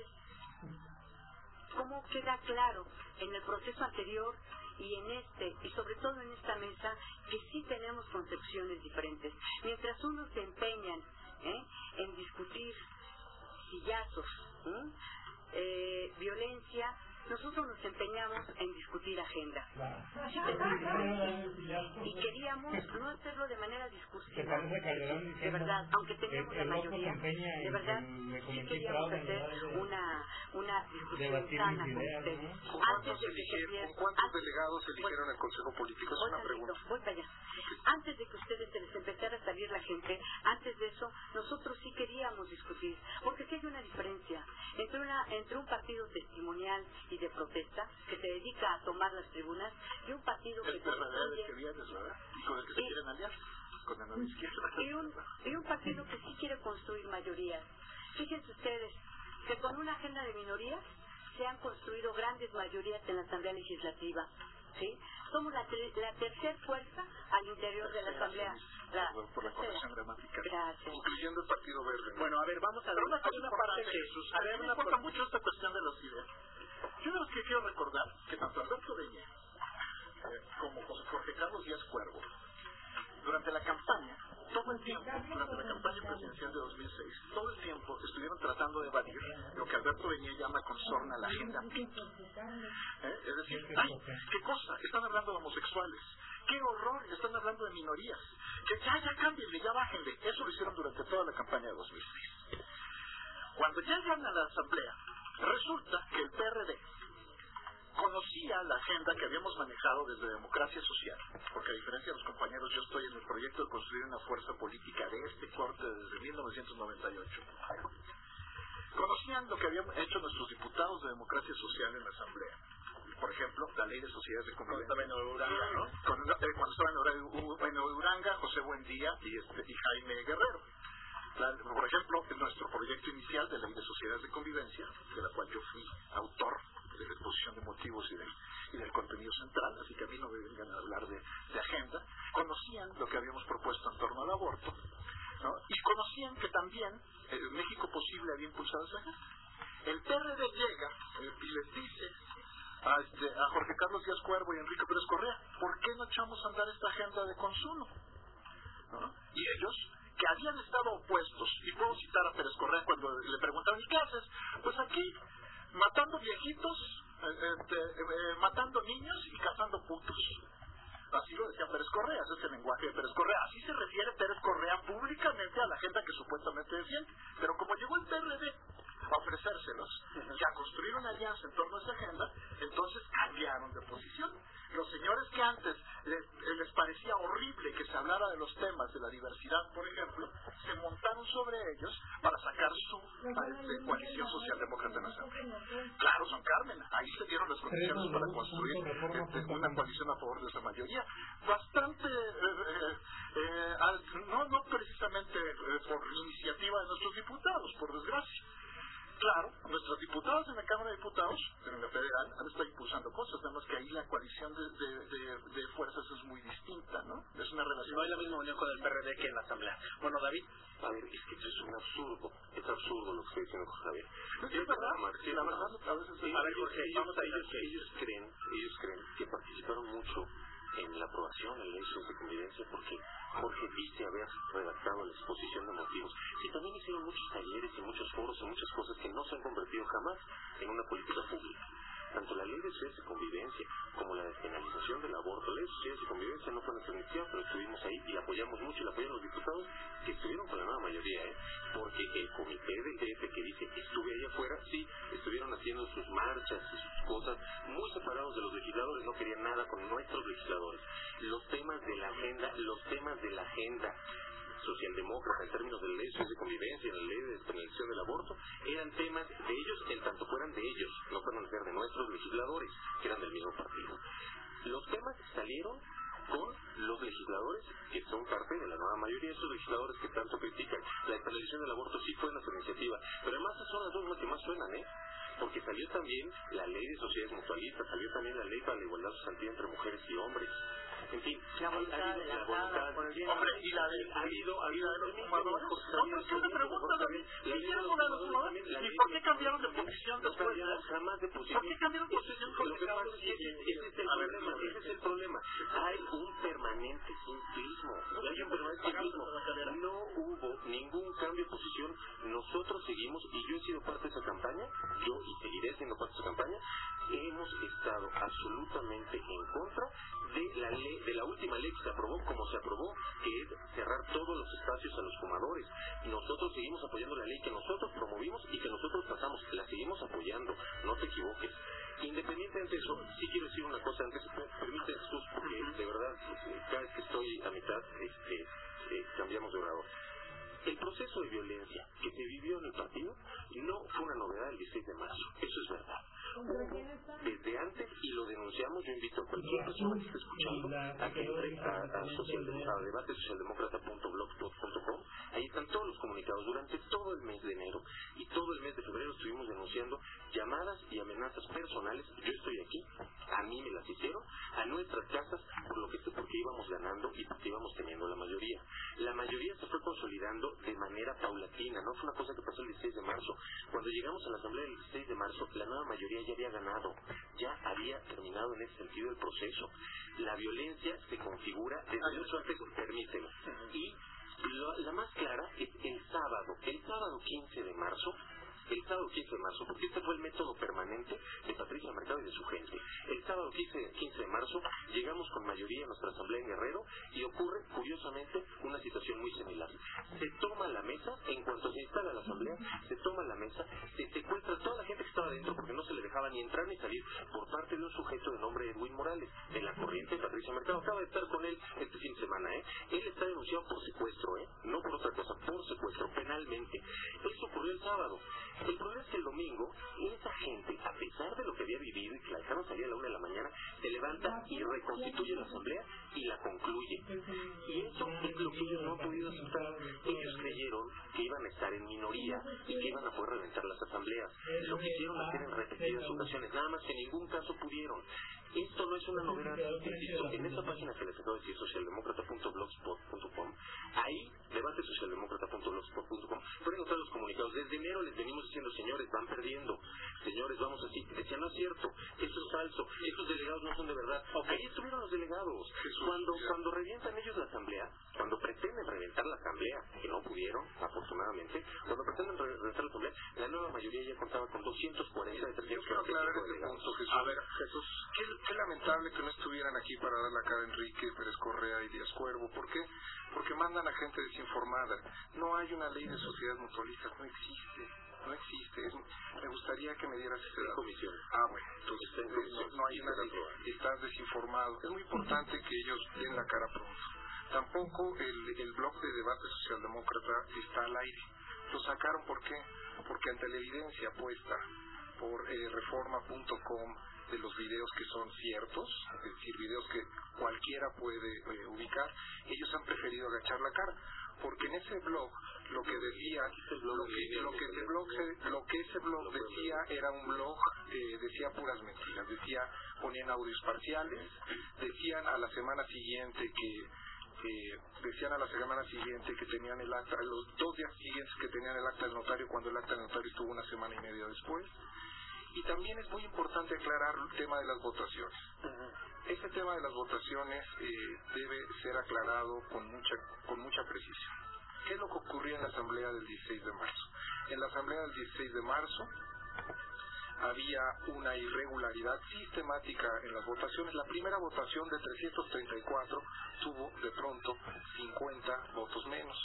cómo queda claro en el proceso anterior y en este, y sobre todo en esta mesa, que sí tenemos concepciones diferentes. Mientras unos se empeñan ¿eh? en discutir sillazos, ¿eh? Eh, violencia, nosotros nos empeñamos en discutir agenda. Sí tenemos diferencias. Y queríamos no hacerlo de manera discursiva, de verdad, aunque teníamos la mayoría, de verdad, sí queríamos hacer una, una discusión sana con ustedes. ¿Con Antes cuántos, de que se eligieron, pierda- ¿con cuántos antes- delegados eligieron el Consejo Político? Es Voy una tantito, pregunta. voy para allá. Antes de que ustedes se les empezara a salir la gente, antes de eso, nosotros sí queríamos discutir, porque sí hay una diferencia entre una entre un partido testimonial y de protesta, que se dedica a tomar las tribunas, y un partido que El P R D construye... del que vienes, ¿verdad? Y con el que se y- quieren aliar, con el nueva izquierda. y un, y un partido que sí quiere construir mayorías. Fíjense ustedes que con una agenda de minorías se han construido grandes mayorías en la Asamblea Legislativa. ¿Sí? Somos la, ter- la tercera fuerza al interior de la Asamblea. La, Por la corrección gramática. Gracias. Incluyendo el Partido Verde. Bueno, a ver, vamos a ver Pero una hay cosa una parte importante, que... Jesús, A a mí ver, me una importa por- mucho esta cuestión de los ideas. Yo de los que quiero recordar que tanto Alberto Beñé eh, como José Jorge Carlos Díaz Cuervo, durante la campaña, todo el tiempo, durante la campaña presidencial de dos mil seis, todo el tiempo estuvieron tratando de evadir lo que Alberto Beñé llama con sorna la agenda. ¿Eh? Es decir, ¡ay! ¿Qué cosa? Están hablando de homosexuales. ¡Qué horror! Están hablando de minorías. Que ya, ya cámbienle, ya bájenle. Eso lo hicieron durante toda la campaña de dos mil seis. Cuando llegan a la asamblea, resulta que el P R D conocía la agenda que habíamos manejado desde Democracia Social, porque a diferencia de los compañeros, yo estoy en el proyecto de construir una fuerza política de este corte desde mil novecientos noventa y ocho. Conocían lo que habían hecho nuestros diputados de Democracia Social en la Asamblea. Por ejemplo, la ley de sociedades de convivencia. Cuando estaba en Uranga, ¿no? Cuando, eh, cuando estaba en Ura- en Uranga, José Buendía y, este, y Jaime Guerrero. La- por ejemplo, en nuestro proyecto inicial de ley de sociedades de convivencia, de la cual yo fui autor de la exposición de motivos y, de, y del contenido central, así que a mí no me vengan a hablar de, de agenda, conocían lo que habíamos propuesto en torno al aborto, ¿no? Y conocían que también el México Posible había impulsado esa agenda. El P R D llega eh, y les dice a, este, a Jorge Carlos Díaz Cuervo y Enrique Pérez Correa, ¿por qué no echamos a andar esta agenda de consumo? ¿No? Y ellos, que habían estado opuestos, y puedo citar a Pérez Correa cuando le preguntaron, ¿y qué haces? Pues aquí, matando viejitos, eh, eh, eh, matando niños y cazando putos. Así lo decía Pérez Correa, ese es el lenguaje de Pérez Correa. Así se refiere Pérez Correa públicamente a la agenda que supuestamente defiende. Pero como llegó el P R D a ofrecérselos y a construir una alianza en torno a esa agenda, entonces cambiaron de posición. Los señores que antes les, les parecía horrible que se hablara de los temas de la diversidad, por ejemplo, se montaron sobre ellos para sacar su este, coalición socialdemócrata nacional. Claro, Son Carmen, ahí se dieron las condiciones para construir este, una coalición a favor de esa mayoría. Bastante, eh, eh, al, no, no precisamente eh, por iniciativa de nuestros diputados, por desgracia. Claro, nuestros diputados en la Cámara de Diputados, en la federal, han estado impulsando cosas, nada más que ahí la coalición de, de, de, de fuerzas es muy distinta, ¿no? Es una relación... No hay la misma unión con el P R D que en la Asamblea. Bueno, David. A ver, es que eso es un absurdo, es absurdo lo que está diciendo José Javier. No, es verdad, sí, la verdad, a veces... Sí, a ver, ellos, Jorge, ellos, vamos a ellos, ellos creen, ellos creen que participaron mucho en la aprobación de leyes de convivencia porque Jorge dice haber redactado la exposición de motivos. Sí, también hicieron muchos talleres y muchos foros y muchas cosas que no se han convertido jamás en una política pública. Tanto la ley de sociedades de convivencia como la despenalización del aborto, la ley de sociedades de convivencia no fue nuestra iniciativa, pero estuvimos ahí y la apoyamos mucho y la apoyaron los diputados que estuvieron con la nueva mayoría, ¿eh? Porque el comité del D F que dice estuve ahí afuera, sí, estuvieron haciendo sus marchas y sus cosas muy separados de los legisladores, no querían nada con nuestros legisladores. Los temas de la agenda, los temas de la agenda socialdemócrata en términos de leyes de convivencia, la ley de despenalización del aborto, eran temas de ellos en tanto fueran de ellos, no fueron de nuestros legisladores, que eran del mismo partido. Los temas salieron con los legisladores que son parte de la nueva mayoría, esos legisladores que tanto critican. La despenalización del aborto sí fue nuestra iniciativa, pero además esas son las dos que más suenan, ¿eh? Porque salió también la ley de sociedades mutualistas, salió también la ley para la igualdad sustantiva entre mujeres y hombres. En fin, la voluntad ha habido, de la, la voluntad, por el bien. Hombre, y la de, ha habido, ha habido de los fumadores. No, pero es que una pregunta, David. ¿Si hicieron una de los fumadores? ¿Y por qué cambiaron de posición después? Jamás de posición. ¿Por qué cambiaron de posición? Lo que pasa es que ese es el problema, ese es el problema. Hay un permanente simplismo. Hay un permanente simplismo. No hubo ningún cambio de posición. Nosotros seguimos, y yo he sido parte de esa campaña, yo y seguiré siendo parte de esa campaña, hemos estado absolutamente en contra de la ley, de la última ley que se aprobó, como se aprobó, que es cerrar todos los espacios a los fumadores. Nosotros seguimos apoyando la ley que nosotros promovimos y que nosotros pasamos, la seguimos apoyando, no te equivoques. Independientemente de eso, sí quiero decir una cosa antes, permíteme, Jesús, porque de verdad, cada vez que estoy a mitad, este, eh, cambiamos de orador. El proceso de violencia que se vivió en el partido no fue una novedad el dieciséis de marzo, eso es verdad. Desde antes, y lo denunciamos, yo invito a cualquier persona que esté escuchando a que entre a, a, social, a debate socialdemócrata punto blogspot punto com. Ahí están todos los comunicados. Durante todo el mes de enero y todo el mes de febrero estuvimos denunciando llamadas y amenazas personales. Yo estoy aquí, a mí me las hicieron, a nuestras casas, por lo que porque íbamos ganando y porque íbamos teniendo la mayoría. La mayoría se fue consolidando de manera paulatina, no fue una cosa que pasó el dieciséis de marzo. Cuando llegamos a la asamblea del dieciséis de marzo, la nueva mayoría ya había ganado, ya había terminado en ese sentido el proceso. La violencia se configura desde mucho antes, permítelo. Y lo, la más clara es el sábado, el sábado quince de marzo, el sábado quince de marzo, porque este fue el método permanente de Patricia Mercado y de su gente. El sábado quince de marzo llegamos con mayoría a nuestra asamblea en Guerrero y ocurre, curiosamente, una situación muy similar. Se toma la mesa, en cuanto se instala la asamblea, se toma la mesa, se secuestra toda la gente que estaba dentro porque no se le dejaba ni entrar ni salir por parte de un sujeto de nombre Edwin Morales, de la corriente de Patricia Mercado. Acaba de estar con él este fin de semana, ¿eh? Él está denunciado por secuestro, ¿eh? No por otra cosa, por secuestro, penalmente. Eso ocurrió el sábado. El problema es que el domingo, esa gente, a pesar de lo que había vivido y que la dejaron salir a la una de la mañana, se levanta y reconstituye la asamblea y la concluye. Y eso es lo que ellos no han podido aceptar. Ellos creyeron que iban a estar en minoría y que iban a poder reventar las asambleas. Lo quisieron hacer en repetidas ocasiones, nada más que en ningún caso pudieron. Esto no es una novedad, insisto, en esta página que les acabo de decir, socialdemócrata punto blogspot punto com, ahí, debate socialdemócrata punto blogspot punto com, pueden encontrar los comunicados. Desde enero les venimos diciendo, señores, van perdiendo, señores, vamos así. Decían, no es cierto, esto es falso, estos delegados no son de verdad. Okay. Ahí estuvieron los delegados. Cuando, cuando revientan ellos la asamblea, cuando pretenden reventar la asamblea, que no pudieron, afortunadamente, cuando pretenden reventar la asamblea, la nueva mayoría ya contaba con doscientos cuarenta de trescientos cuarenta y cinco delegados. A ver, Jesús, ¿qué, qué lamentable que no estuvieran aquí para dar la cara a Enrique Pérez Correa y Díaz Cuervo. ¿Por qué? Porque mandan a gente desinformada. No hay una ley de sociedades mutualistas, no existe. No existe. Es, me gustaría que me dieras ese dato. Comisión. Ah, bueno, entonces no, no hay una ley. Estás desinformado. Es muy importante que ellos den la cara pronto. Tampoco el, el blog de debate socialdemócrata está al aire. Lo sacaron, ¿por qué? Porque ante la evidencia puesta por eh, reforma punto com de los videos que son ciertos, es decir, videos que cualquiera puede eh, ubicar, ellos han preferido agachar la cara, porque en ese blog lo que decía, lo que, lo que ese blog, se, lo que ese blog decía era un blog que decía puras mentiras, decía, ponían audios parciales, decían a la semana siguiente que Eh, decían a la semana siguiente que tenían el acta, los dos días siguientes que tenían el acta del notario, cuando el acta del notario estuvo una semana y media después. Y también es muy importante aclarar el tema de las votaciones. Uh-huh. Este tema de las votaciones eh, debe ser aclarado con mucha con mucha precisión. ¿Qué es lo que ocurrió en la asamblea del dieciséis de marzo? En la asamblea del dieciséis de marzo había una irregularidad sistemática en las votaciones. La primera votación de trescientos treinta y cuatro tuvo de pronto cincuenta votos menos.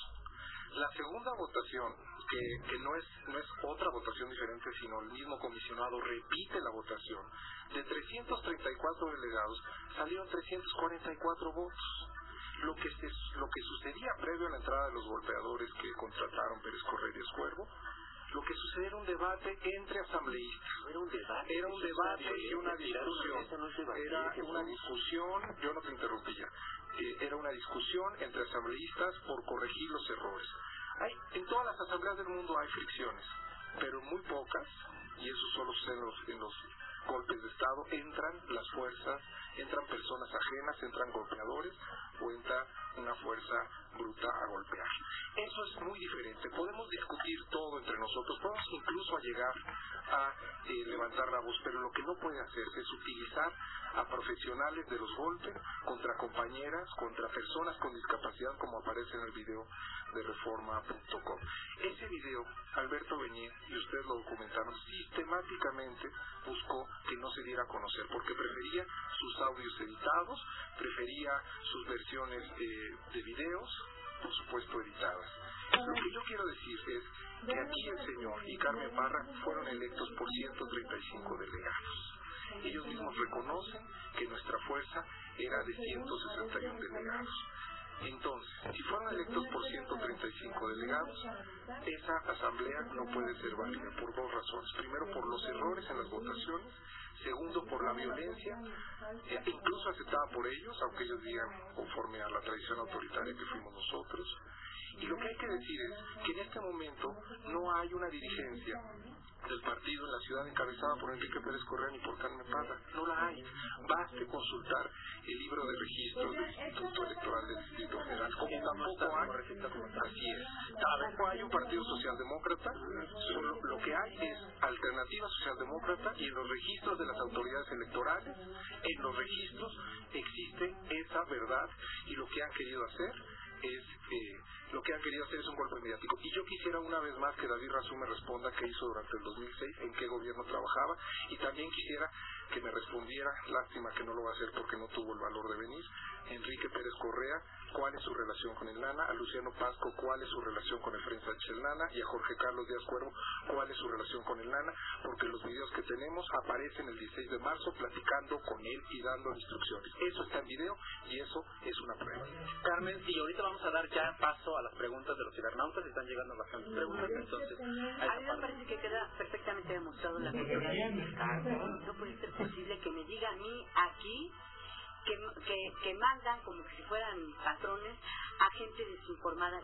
La segunda votación, que, que no es no es otra votación diferente, sino el mismo comisionado repite la votación, de trescientos treinta y cuatro delegados salieron trescientos cuarenta y cuatro votos. Lo que, se, lo que sucedía previo a la entrada de los golpeadores que contrataron Pérez Correa y Díaz Cuervo, lo que sucedió era un debate entre asambleístas. Era un debate. Era un debate y una discusión. Era una discusión, yo no te interrumpí ya. Eh, era una discusión entre asambleístas por corregir los errores. Hay, en todas las asambleas del mundo hay fricciones, pero muy pocas, y eso solo sucede en los, en los golpes de Estado, entran las fuerzas, entran personas ajenas, entran golpeadores, o entra una fuerza bruta a golpear. Eso es muy diferente. Podemos discutir todo entre nosotros, podemos incluso llegar a eh, levantar la voz, pero lo que no puede hacerse es utilizar a profesionales de los golpes contra compañeras, contra personas con discapacidad, como aparece en el video de reforma punto com. Ese video, Alberto Beñé, y ustedes lo documentaron, sistemáticamente buscó que no se diera a conocer, porque prefería sus audios editados, prefería sus versiones eh, de videos, por supuesto editadas. Lo que yo quiero decir es que aquí el señor y Carmen Parra fueron electos por ciento treinta y cinco delegados. Ellos mismos reconocen que nuestra fuerza era de ciento sesenta y uno delegados. Entonces, si fueron electos por ciento treinta y cinco delegados, esa asamblea no puede ser válida por dos razones. Primero, por los errores en las votaciones. Segundo, por la violencia, eh, incluso aceptada por ellos, aunque ellos digan conforme a la tradición autoritaria que fuimos nosotros. Y lo que hay que decir es que en este momento no hay una dirigencia del partido en la ciudad encabezada por Enrique Pérez Correa ni por Carmen Parra. No la hay. Baste consultar el libro de registros del Instituto Electoral del Distrito Federal. Como tampoco hay, así es, tampoco hay un partido socialdemócrata. Solo lo que hay es alternativa socialdemócrata, y en los registros de las autoridades electorales, en los registros existe esa verdad, y lo que han querido hacer es eh, lo que han querido hacer es un golpe mediático. Y yo quisiera una vez más que David Razú me responda qué hizo durante el dos mil seis, en qué gobierno trabajaba, y también quisiera que me respondiera, lástima que no lo va a hacer porque no tuvo el valor de venir, Enrique Pérez Correa, cuál es su relación con el Lana, a Luciano Pasco, cuál es su relación con Efraín Sánchez el Lana, y a Jorge Carlos Díaz Cuervo, cuál es su relación con el Lana, porque los videos que tenemos aparecen el dieciséis de marzo platicando con él y dando instrucciones. Eso está en video y eso es una prueba. Carmen, y ahorita vamos a dar ya paso a las preguntas de los cibernautas. Están llegando bastantes preguntas, entonces a mí me parece que queda perfectamente demostrado la cultura del mercado. No puede ser posible que me diga a mí aquí que, que, que mandan como que si fueran patrones a gente desinformada.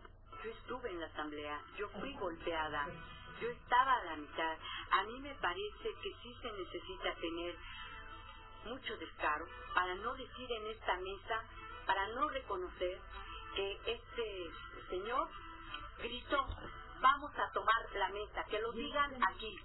yo estuve en la asamblea, yo fui golpeada, yo estaba a la mitad. A mí me parece que sí se necesita tener mucho descaro para no decir en esta mesa, para no reconocer que este señor gritó, vamos a tomar la mesa, que lo digan aquí.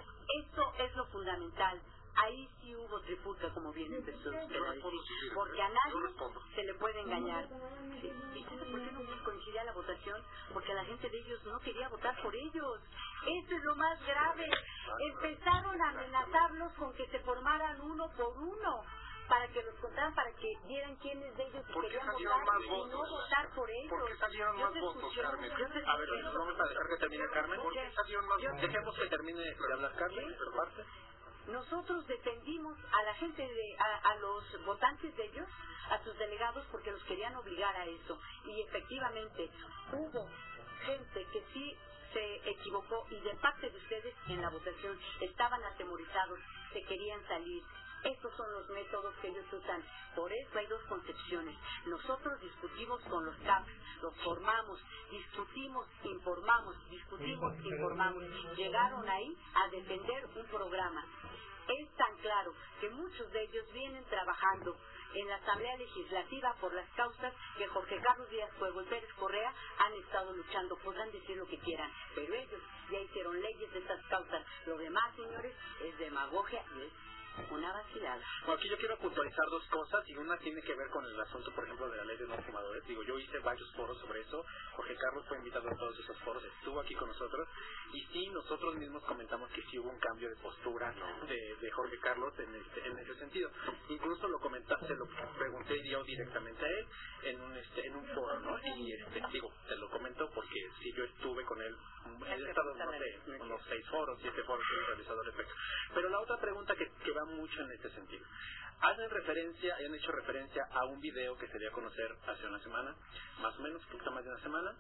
Esto es lo fundamental. Ahí sí hubo trifulca, como bien empezó usted a decir, porque a nadie se le puede engañar. ¿Sí? ¿Y sabe por qué no coincidía la votación? Porque la gente de ellos no quería votar por ellos. Eso es lo más grave. Empezaron a amenazarlos con que se formaran uno por uno, para que los contaran, para que vieran quiénes de ellos querían votar más y votos? no votar por ellos. ¿Por qué salieron Yo más te votos, escuché, Carmen? yo te A ver, escuché. vamos a dejar que termine Carmen. ¿Por qué salieron más votos? Dejemos que termine de hablar Carmen, de su parte. Nosotros defendimos a la gente, de, a, a los votantes de ellos, a sus delegados, porque los querían obligar a eso. Y efectivamente hubo gente que sí se equivocó, y de parte de ustedes en la votación estaban atemorizados, se querían salir. Estos son los métodos que ellos usan. Por eso hay dos concepciones. Nosotros discutimos con los C A P, los formamos, discutimos, informamos, discutimos, informamos. Llegaron ahí a defender un programa. Es tan claro que muchos de ellos vienen trabajando en la Asamblea Legislativa por las causas que Jorge Carlos Díaz Fuego y Pérez Correa han estado luchando. Podrán decir lo que quieran, pero ellos ya hicieron leyes de estas causas. Lo demás, señores, es demagogia y es una vacilada. Bueno, aquí yo quiero puntualizar dos cosas, y una tiene que ver con el asunto, por ejemplo, de la ley de no fumadores. Digo, yo hice varios foros sobre eso. Jorge Carlos fue invitado a todos esos foros, estuvo aquí con nosotros, y sí, nosotros mismos comentamos que sí hubo un cambio de postura de, de Jorge Carlos en, este, en ese sentido. Incluso lo comentaste, lo pregunté yo directamente a él en un este, en un foro, ¿no? Y este, digo, te lo comento porque sí, yo estuve con él, él ha estado, no sé, unos seis foros, siete foros que he realizado al respecto. Pero la otra pregunta que, que va mucho en este sentido. Hacen referencia, han hecho referencia a un video que se dio a conocer hace una semana, más o menos, poquito más de una semana,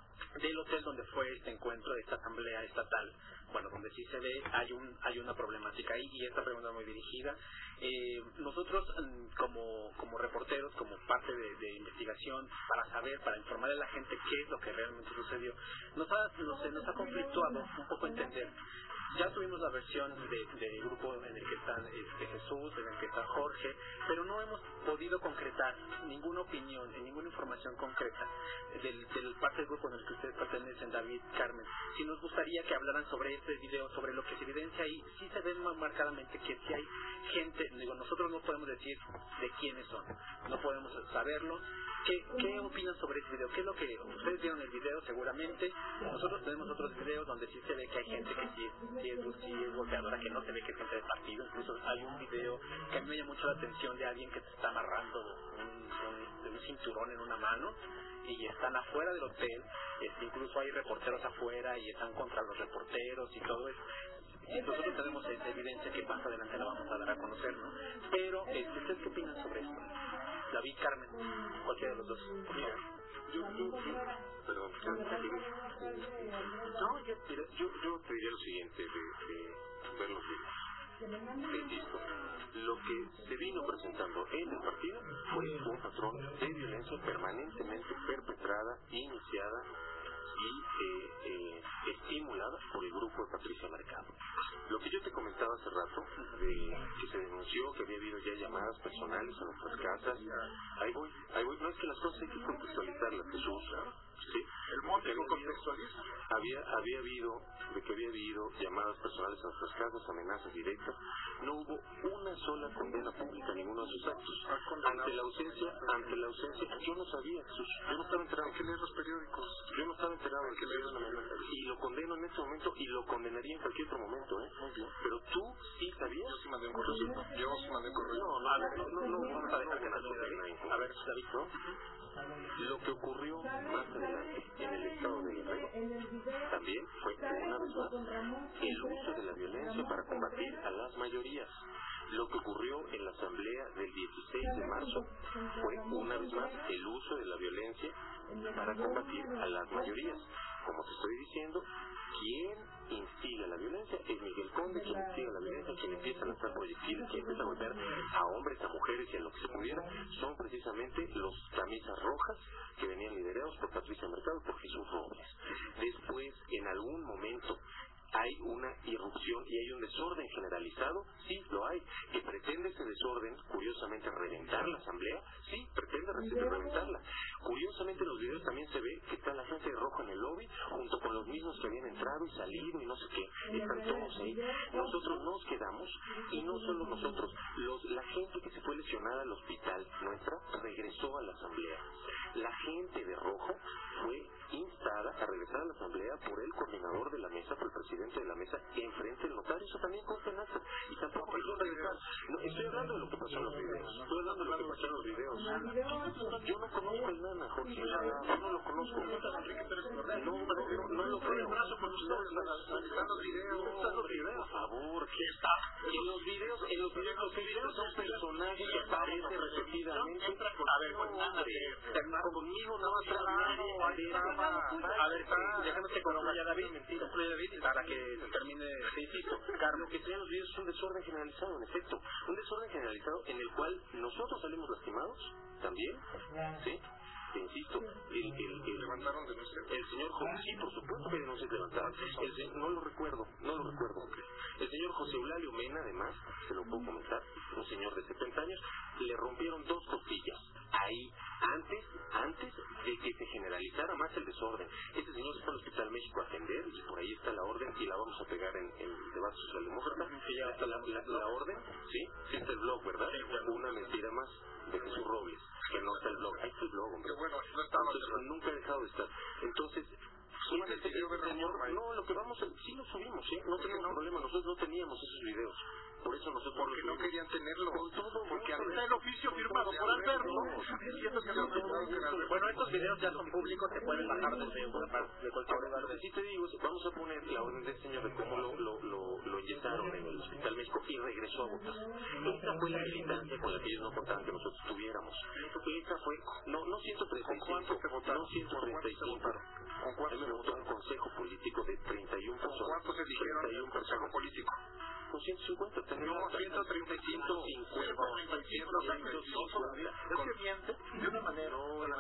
del hotel donde fue este encuentro de esta asamblea estatal. Bueno, donde sí se ve, hay un hay una problemática ahí, y esta pregunta muy dirigida. Eh, nosotros, como como reporteros, como parte de, de investigación, para saber, para informarle a la gente qué es lo que realmente sucedió, nos ha, nos, nos ha conflictuado un poco entender. Ya tuvimos la versión del de grupo en el que están este, Jesús, en el que está Jorge, pero no hemos podido concretar ninguna opinión, ninguna información concreta del, del parte del grupo en el que ustedes pertenecen, David, Carmen. Si nos gustaría que hablaran sobre este video, sobre lo que se evidencia ahí, sí se ve más marcadamente que si hay gente, digo, nosotros no podemos decir de quiénes son, no podemos saberlo. ¿Qué, ¿Qué opinan sobre este video? ¿Qué es lo que ustedes vieron el video seguramente? Nosotros tenemos otros videos donde sí se ve que hay gente que sí, sí, es, sí es golpeadora, que no se ve que es gente de partido. Incluso hay un video que a mí me llama mucho la atención de alguien que se está amarrando un, un, un cinturón en una mano, y están afuera del hotel. Este, incluso hay reporteros afuera y están contra los reporteros y todo eso. Y nosotros tenemos esa evidencia que más adelante la vamos a dar a conocer, ¿no? Pero, este, ¿ustedes qué opinan sobre esto? David, Carmen, cualquiera de los dos. Mira, yo, yo, yo, perdón, no, yo, mira, yo, yo te diría lo siguiente de, de ver los videos. Te insisto, lo que se vino presentando en el partido fue un patrón de violencia permanentemente perpetrada, iniciada y eh, eh, estimulada por el grupo de Patricia Mercado. Lo que yo te comentaba hace rato, de que se denunció que había habido ya llamadas personales a nuestras casas, ahí voy, ahí voy, no es que las cosas hay que contextualizarlas, Jesús, ¿sí? El monte no contextualiza. Había, había habido, de que había habido llamadas personales a nuestras casas, amenazas directas, no hubo una sola condena pública a ninguno de sus actos. Ante la ausencia, ante la ausencia, yo no sabía, Jesús, yo no estaba enterado. ¿Qué lees los periódicos? Yo no estaba enterado de que le dieron la amenaza, y lo condeno en este momento, y lo condenaría en cualquier otro momento, ¿eh? Muy bien. Pero tú sí sabías. Yo sí mandé un correo. Yo sí mandé un correo. No, no, a ver, no, no, no, vamos a dejar que nadie se. A ver, David, ¿no? Lo que ocurrió más adelante en el estado de Guerrero también fue, una vez más, el uso de la violencia para combatir a las mayorías. Lo que ocurrió en la asamblea del dieciséis de marzo fue, una vez más, el uso de la violencia para combatir a las mayorías. como te estoy diciendo, quien instiga la violencia es Miguel Conde, quien instiga la violencia, quien empieza a lanzar proyectiles, quien empieza a golpear a hombres, a mujeres y a lo que se pudiera, son precisamente los camisas rojas que venían liderados por Patricia Mercado y por Jesús Robles. Después, en algún momento, hay una irrupción y hay un desorden generalizado, sí, lo hay, que pretende ese desorden, curiosamente, reventar la asamblea, sí, pretende reventarla. Curiosamente en los videos también se ve que está la gente de rojo en el lobby, junto con los mismos que habían entrado y salido y no sé qué, están todos ahí. Nosotros nos quedamos, y no solo nosotros, los, la gente que se fue lesionada al hospital nuestra, regresó a la asamblea. La gente de rojo fue instada a regresar a la asamblea por el coordinador de la mesa, por el presidente de la mesa, enfrente del notario. Eso también consta en acta. Y tampoco quiso regresar. No, estoy hablando de lo que pasó en los videos. Estoy hablando de lo que pasó en los videos. Yo no conozco al Nana, Jorge. Yo no lo conozco. No, no, no, no lo creo. Analizando los videos. Por favor, ¿qué está? En los videos, en los videos, los videos son personajes que aparecen repetidamente. A ver, conmigo no vas a hablar. A ver, déjame que concluya David, concluya David para que termine, te insisto. Lo que tienen los videos es un desorden generalizado, en efecto. Un desorden generalizado en el cual nosotros salimos lastimados, también, ¿sí? Te insisto, el, el, el, levantaron denuncias. El señor José, sí, por supuesto que denuncias levantaron. El, no lo recuerdo, no lo recuerdo. El señor José Eulalio Mena, además, se lo puedo comentar, un señor de setenta años, le rompieron dos costillas. Ahí, antes, antes de que se generalizara más el desorden. Este señor se fue al Hospital México a atender, y por ahí está la orden, y la vamos a pegar en, en el debate socialdemócrata. Que ya está la, la, la orden, ¿sí? Sí está el blog, ¿verdad? Una mentira más de Jesús Robles, que no está el blog. Ahí está el blog, hombre. Bueno, no estaba. Entonces, nunca ha dejado de estar. Entonces, este, este señor, no, lo que vamos a, sí lo subimos, ¿sí? No tenemos no? problema, nosotros no teníamos esos videos. Por eso nosotros porque no querían tenerlo. Con todo, porque está el oficio firmado por Alberto. Bueno, estos videos ya son públicos, se pueden bajar desde de cualquier lugar. Lo que sí te digo, vamos a poner la orden del señor de cómo lo, lo, lo, lo inyectaron en el Hospital México y regresó a votar. Esta fue la militancia con la que ellos no contaban que nosotros tuviéramos. Esta fue, no, no ciento treinta y cinco, no ciento treinta y cinco. ¿Con cuánto se votó un consejo político de treinta y una personas? ¿Con cuánto se dijeron en un consejo político? Con ciento cincuenta. No, ciento treinta y cinco. ciento treinta y cinco. Es que miente de una manera.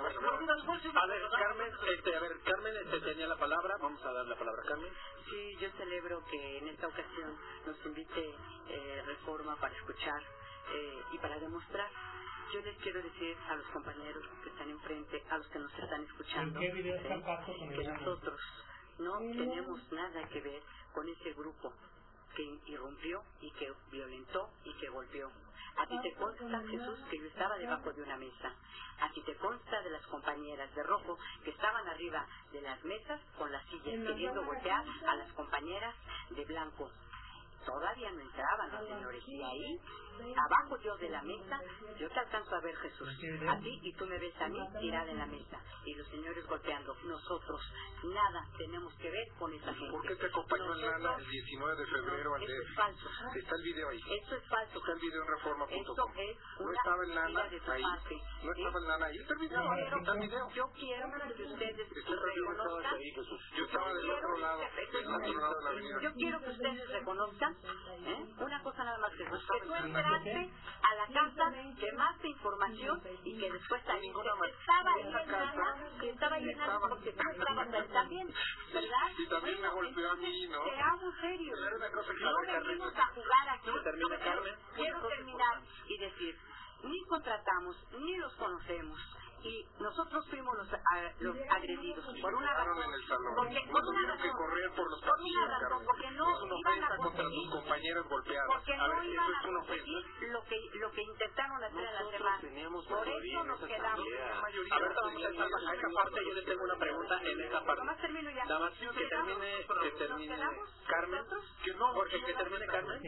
A ver, Carmen, este, a ver, Carmen este, tenía la palabra. Vamos a dar la palabra a Carmen. Sí, yo celebro que en esta ocasión nos invite eh, Reforma para escuchar eh, y para demostrar. Yo les quiero decir a los compañeros que están enfrente, a los que nos están escuchando, ¿sí? que nosotros no tenemos nada que ver con ese grupo que irrumpió y que violentó y que golpeó. A ti te consta, Jesús, que yo estaba debajo de una mesa. A ti te consta de las compañeras de rojo que estaban arriba de las mesas con las sillas queriendo golpear a las compañeras de blanco. Todavía no entraban los señores y ahí, abajo yo de la mesa, yo te alcanzo a ver, Jesús, a ti, y tú me ves a mí tirada en la mesa y los señores golpeando. Nosotros nada tenemos que ver con esa gente. ¿Por qué te acompañó el Nana el diecinueve de febrero al D F? Eso es falso. Está el video ahí. Eso es falso. Está el video en reforma punto com. Eso es no una estaba el Nana ahí. Parte. No estaba el Nana ahí. Está el video. Yo quiero, está el video. yo quiero que ustedes Está reconozcan. Ahí, Jesús. Yo estaba del otro lado. Del otro lado de la avenida. Yo quiero que ustedes reconozcan, ¿eh? Una cosa nada más, Jesús, que tú entraste a la casa, quemaste información y que después ahí estaba ahí en Nana, que estaba ahí en Nana porque tú estabas ahí también, ¿verdad? Y también me golpeó a mí, ¿no? Seamos serios. No venimos a jugar aquí. Quiero terminar y decir, ni contratamos, ni los conocemos. Y nosotros fuimos los, a, los agredidos por una razón, en el salón. porque no por una tuvieron que razón, correr por los por una razón, porque no es una iban a ofensa contra sus conseguir, compañeros golpeados. porque a no ver, iban eso a es una conseguir ofensa. lo que lo que intentaron hacer a las Nosotros demás. teníamos Por mayoría eso en nos esa quedamos. asamblea. A ver, vamos a esa, a esa parte. Yo les tengo una pregunta en esa parte. Nomás termino ya. Nada más que termine, que termine Carmen. Que no, Jorge, que termine Carmen.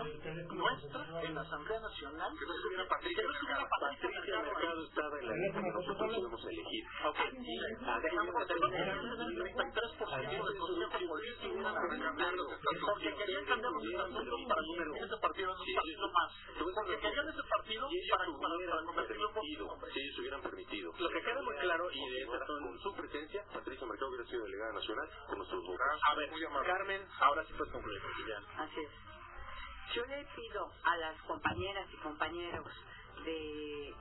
Nuestra en la Asamblea Nacional. Que no estuviera Patricia. Que no estuviera Patricia Mercado estaba en la lista que nosotros íbamos a elegir. Ok, y dejamos que termine. treinta y tres por ciento del Consejo política, porque querían cambiar los estatutos para convertir ese partido en un partido más. Porque querían ese partido para, para, para convertirlo en un si ellos hubieran permitido. Lo que queda muy claro, y de Ahora, con su presencia, Patricia Mercado hubiera sido delegada nacional con nuestros votos. A ver, Carmen, ahora sí puedes concluir. Así es. Yo le pido a las compañeras y compañeros de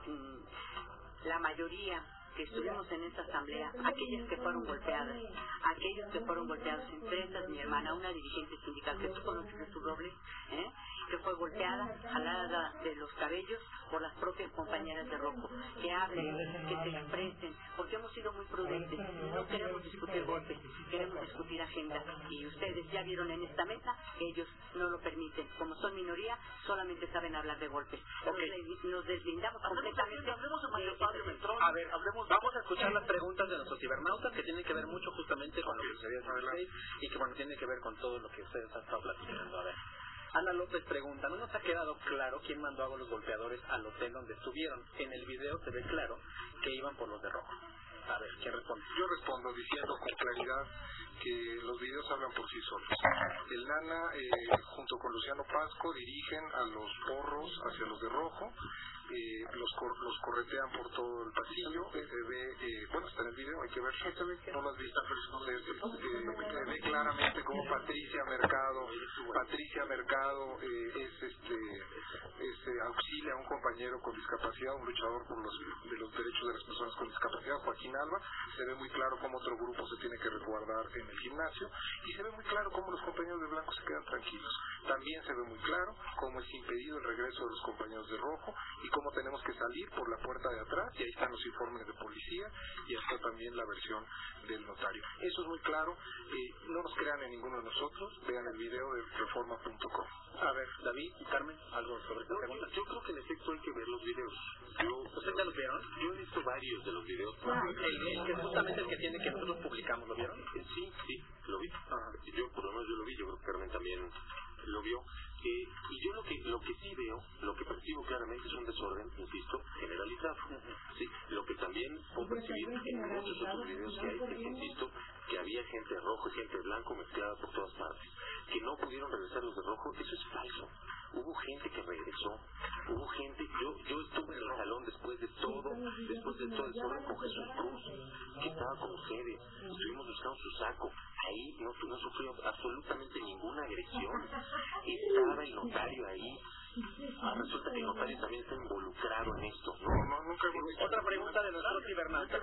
mm, la mayoría que estuvimos en esta asamblea, aquellas que fueron golpeadas, aquellos que fueron golpeados, entre estas mi hermana, una dirigente sindical que tú conoces, Jesús Robles, ¿eh? que fue golpeada, jalada de los cabellos por las propias compañeras de Rojo, que hablen, que se expresen, porque hemos sido muy prudentes, no queremos discutir golpes, queremos discutir agenda, y ustedes ya vieron en esta mesa que ellos no lo permiten, como son minoría, solamente saben hablar de golpes. Okay. Nos, nos deslindamos completamente. Hablemos de Mario Fabio Beltrán. A ver, hablemos, vamos a escuchar las preguntas de nuestros cibernautas que tienen que ver mucho justamente con okay. lo que sucedió en dieciséis y que bueno, tiene que ver con todo lo que ustedes han estado platicando. A ver, Ana López pregunta, ¿no nos ha quedado claro quién mandó a los golpeadores al hotel donde estuvieron? En el video se ve claro que iban por los de rojo. A ver, ¿quién responde? Yo respondo diciendo con claridad que los videos hablan por sí solos. El Nana, eh, junto con Luciano Pasco, dirigen a los porros hacia los de rojo. Eh, los, cor los corretean por todo el pasillo, eh, se ve, eh, bueno, está en el video, hay que ver, no lo has visto, pero eh, eh, se ve claramente como Patricia Mercado, Patricia Mercado eh, es este, es, eh, auxilia a un compañero con discapacidad, un luchador por los, de los derechos de las personas con discapacidad, Joaquín Alba. Se ve muy claro cómo otro grupo se tiene que resguardar en el gimnasio, y se ve muy claro cómo los compañeros de blanco se quedan tranquilos. También se ve muy claro cómo es impedido el regreso de los compañeros de rojo, y cómo tenemos que salir por la puerta de atrás, y ahí están los informes de policía, y está también la versión del notario. Eso es muy claro, eh, no nos crean en ninguno de nosotros, vean el video de reforma punto com. A ver, David y Carmen, algo sobre esta pregunta. Yo creo que en efecto hay que ver los videos. Yo, ¿Ustedes ya los vieron? Yo he visto varios de los videos. Ah, el, el que es justamente el que tiene que nosotros publicamos, ¿lo vieron? Sí, sí, lo vi. Ajá. Yo, por lo menos yo lo vi, yo creo que Carmen también lo vio. Eh, y yo lo que lo que sí veo, lo que percibo claramente es un desorden, insisto, generalizado. Sí, lo que también puedo percibir en muchos otros videos que hay es, insisto, que había gente rojo y gente blanco mezclada por todas partes, que no pudieron regresar los de rojo. Eso es falso. Hubo gente que regresó, hubo gente, yo yo estuve en el salón después de todo, después de todo el desorden con Jesús Cruz, que estaba con ustedes, estuvimos buscando su saco, ahí no, no sufrió absolutamente ninguna agresión, estaba el notario ahí. Ah, resulta que el notario también está involucrado en esto. No, no, nunca hemos visto. Otra pregunta de nuestro cibernauta.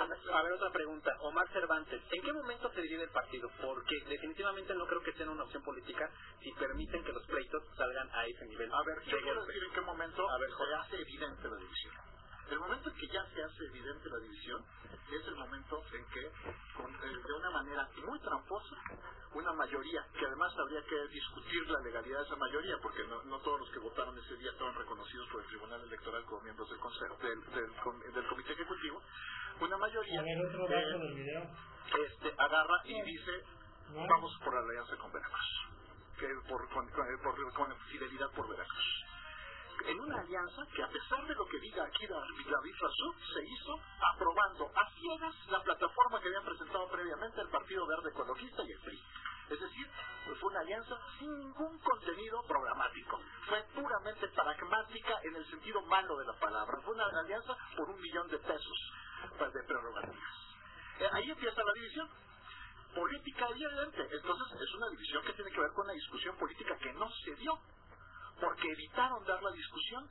A ver, otra pregunta. Omar Cervantes, ¿en qué momento se divide el partido? Porque definitivamente no creo que sea una opción política si permiten que los pleitos salgan a ese nivel. A ver, yo quiero decir en qué momento a ver, se hace evidente la división. El momento en que ya se hace evidente la división es el momento en que, con, eh, de una manera muy tramposa, una mayoría, que además habría que discutir la legalidad de esa mayoría, porque no, no todos los que votaron ese día estaban reconocidos por el Tribunal Electoral como miembros del Consejo, del, del, del, del Comité Ejecutivo, una mayoría a ver, otro eh, del video. Este, agarra y dice, ¿no? Vamos por la alianza con Veracruz, que por, con, con, por, con fidelidad por Veracruz. En una alianza que, a pesar de lo que diga aquí David Razú, se hizo aprobando a ciegas la plataforma que habían presentado previamente el Partido Verde Ecologista y el P R I. Es decir, fue una alianza sin ningún contenido programático. Fue puramente pragmática en el sentido malo de la palabra. Fue una alianza por un millón de pesos de prerrogativas. Eh, ahí empieza la división política evidente. Entonces es una división que tiene que ver con una discusión política que no se dio, porque evitaron dar la discusión.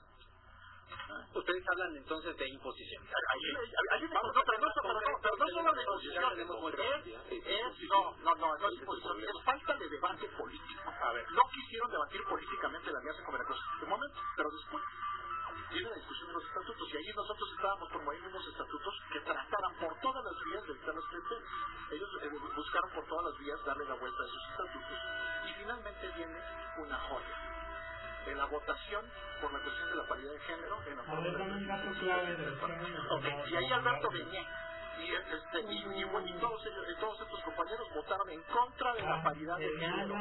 Ustedes hablan entonces de imposición. Ahí, ahí, no, no, pero no, pero no, pero no solo de imposición, es, es, no, no, no, no es imposición, es falta de debate político. A ver, no quisieron debatir políticamente la alianza con Veracruz en un momento, pero después viene la discusión de los estatutos, y ahí nosotros estábamos promoviendo unos estatutos que trataran por todas las vías de evitar los clienteles. Ellos eh, buscaron por todas las vías darle la vuelta a esos estatutos, y finalmente viene una joya. En la votación por la cuestión de la paridad de género en la forma de un dato clave de okay. Y ahí Alberto Beñé y, este, y, y, bueno, y todos, ellos, y todos estos compañeros votaron en contra de la paridad de género.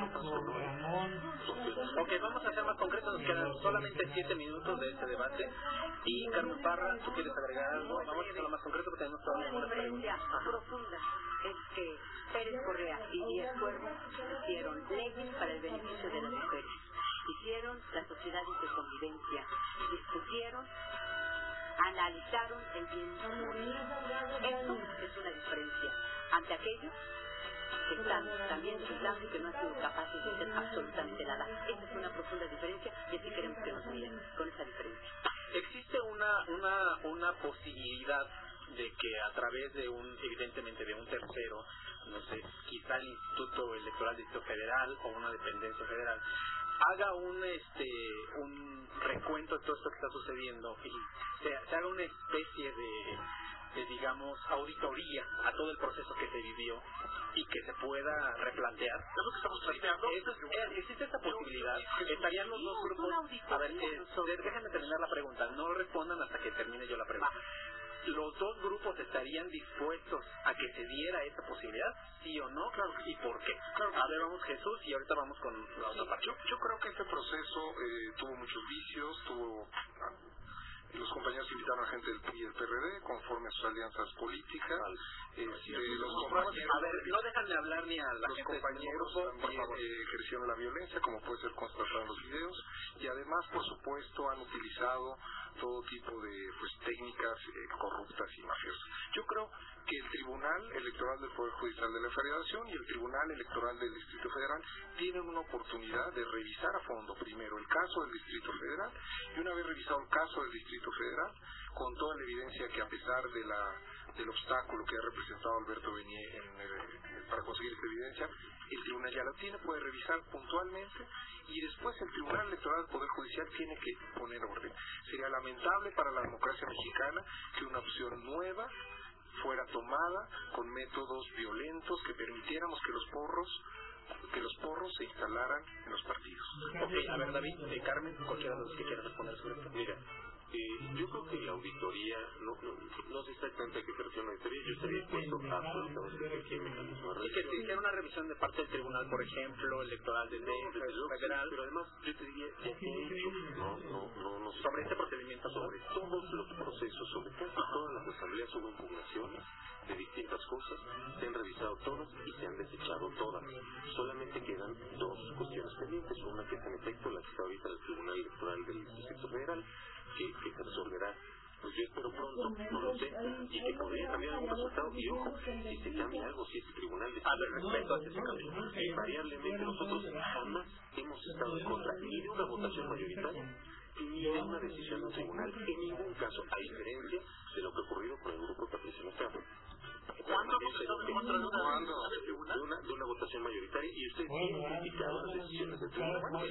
Ok, vamos a ser más concretos, nos quedan solamente siete minutos de este debate. Y Carmen Parra, ¿tú quieres agregar algo? Vamos a hacerlo más concreto porque tenemos todas Una las preguntas. diferencia profunda es que Pérez Correa y Díaz Cuervo hicieron leyes para el beneficio de las mujeres, hicieron las sociedades de convivencia, discutieron, analizaron el bien común. Eso es una diferencia ante aquellos que están también legislando y que no han sido capaces de hacer absolutamente nada. Esa es una profunda diferencia y así queremos que nos miren con esa diferencia. ¿Existe una, una, una posibilidad de que a través de un, evidentemente de un tercero, no sé, quizá el Instituto Electoral del Distrito Federal o una dependencia federal, haga un este un recuento de todo esto que está sucediendo y se, se haga una especie de, de, digamos, auditoría a todo el proceso que se vivió y que se pueda replantear? Es lo que estamos planteando. Eso es, ¿existe esta posibilidad? ¿Estarían los dos grupos? A ver, eh, déjenme terminar la pregunta. No respondan hasta que termine yo la pregunta. ¿Los dos grupos estarían dispuestos a que se diera esa posibilidad? ¿Sí o no? Claro. ¿Y por qué? Claro. A ver, vamos Jesús y ahorita vamos con la otra parte. Yo, yo creo que este proceso eh, tuvo muchos vicios, tuvo... Los compañeros invitaron a gente del P R I y del P R D conforme a sus alianzas políticas. Este, los compañeros, a ver, no dejan de hablar ni a la los gente compañeros grupo, también eh, ejercieron la violencia, como puede ser constatado en los videos, y además, por supuesto, han utilizado todo tipo de pues técnicas eh, corruptas y mafiosas. Yo creo que el Tribunal Electoral del Poder Judicial de la Federación y el Tribunal Electoral del Distrito Federal tienen una oportunidad de revisar a fondo primero el caso del Distrito Federal, y una vez revisado el caso del Distrito Federal, con toda la evidencia que a pesar de la del obstáculo que ha representado Alberto Benier en el, para conseguir esta evidencia, el tribunal ya la tiene, puede revisar puntualmente, y después el Tribunal Electoral del Poder Judicial tiene que poner orden. Sería lamentable para la democracia mexicana que una opción nueva fuera tomada con métodos violentos que permitiéramos que los porros que los porros se instalaran en los partidos. Ok, a ver David, de Carmen, cualquiera de los que quiera responder sobre esto. Mira, eh, yo creo que la auditoría, no, no, no sé exactamente a qué se refiere la auditoría, yo estaría dispuesto a absolutamente cualquier mecanismo. Y que se hiciera una revisión de parte del tribunal, por ejemplo, electoral del D F, federal, pero además yo te diría, ya se ha hecho, no, no, no, no, sobre este procedimiento, sobre todos los procesos, sobre casi todas las asambleas hubo impugnaciones de distintas cosas, se han revisado todas y se han desechado todas. Solamente quedan dos cuestiones pendientes, una que es en efecto la que está ahorita en el Tribunal Electoral del Distrito Federal, que, que se resolverá, pues yo espero pronto, no lo sé, y que podría cambiar algún resultado. Y ojo, si se cambia algo, si ese tribunal decide al respecto a ese cambio, eh, variablemente nosotros jamás hemos estado en contra ni de una votación mayoritaria ni de una decisión del tribunal, en ningún caso, a diferencia de lo que ha ocurrido con el grupo Patricia Mercado. ¿Cuándo hemos estado en contra de una, de una, de una votación mayoritaria? Y usted tiene criticado las decisiones del tribunal. No,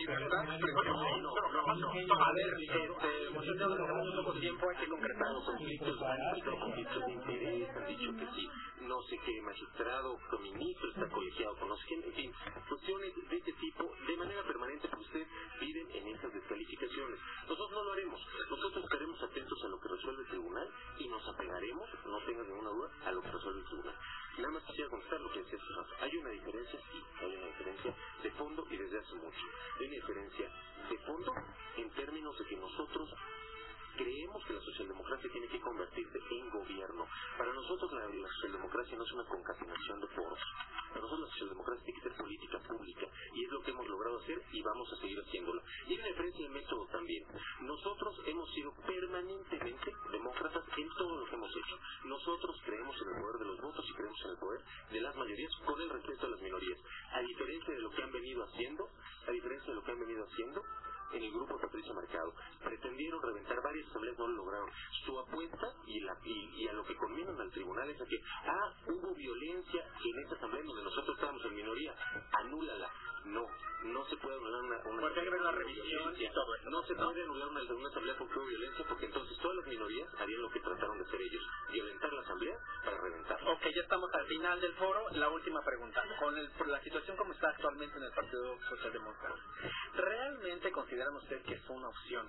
no, no. A ver, este, muchachos, tenemos un poco tiempo, hay que concretar los conflictos, han visto conflictos de interés, han dicho que sí, no sé qué magistrado o ministro está colegiado con los gente, en fin, cuestiones de este tipo, de manera permanente, porque ustedes viven en esas descalificaciones. Nosotros no lo haremos, nosotros estaremos atentos a lo que resuelve el tribunal y nos apegaremos, no tengas ninguna duda, a lo que resuelve el tribunal. Nada más quisiera contestar lo que decía hace rato. Hay una diferencia, sí, hay una diferencia de fondo y desde hace mucho. Hay una diferencia de fondo en términos de que nosotros creemos que la socialdemocracia tiene que convertirse en gobierno. Para nosotros la, la socialdemocracia no es una concatenación de foros. Para nosotros la socialdemocracia tiene que ser política pública y es lo que hemos logrado hacer y vamos a seguir haciéndolo. Y hay una diferencia de método también. Nosotros hemos sido permanentemente demócratas en todo lo que hemos hecho. Nosotros creemos en el poder de los votos y creemos en el poder de las mayorías con el respeto a las minorías. A diferencia de lo que han venido haciendo, a diferencia de lo que han venido haciendo, en el grupo Patricia Mercado, pretendieron reventar varias asambleas, no lo lograron. Su apuesta y, la, y, y a lo que conminan al tribunal es a que, ah, hubo violencia en esa asamblea donde nosotros estábamos en minoría, anúlala. No, no se puede anular una, una porque hay que ver la revisión y todo eso. No se puede anular una, una asamblea porque hubo violencia, porque entonces todas las minorías harían lo que trataron de hacer ellos, violentar la asamblea para reventarla. Ok, ya estamos al final del foro. La última pregunta. Con el, por la situación como está actualmente en el Partido Socialdemócrata, ¿realmente consideran ustedes que es una opción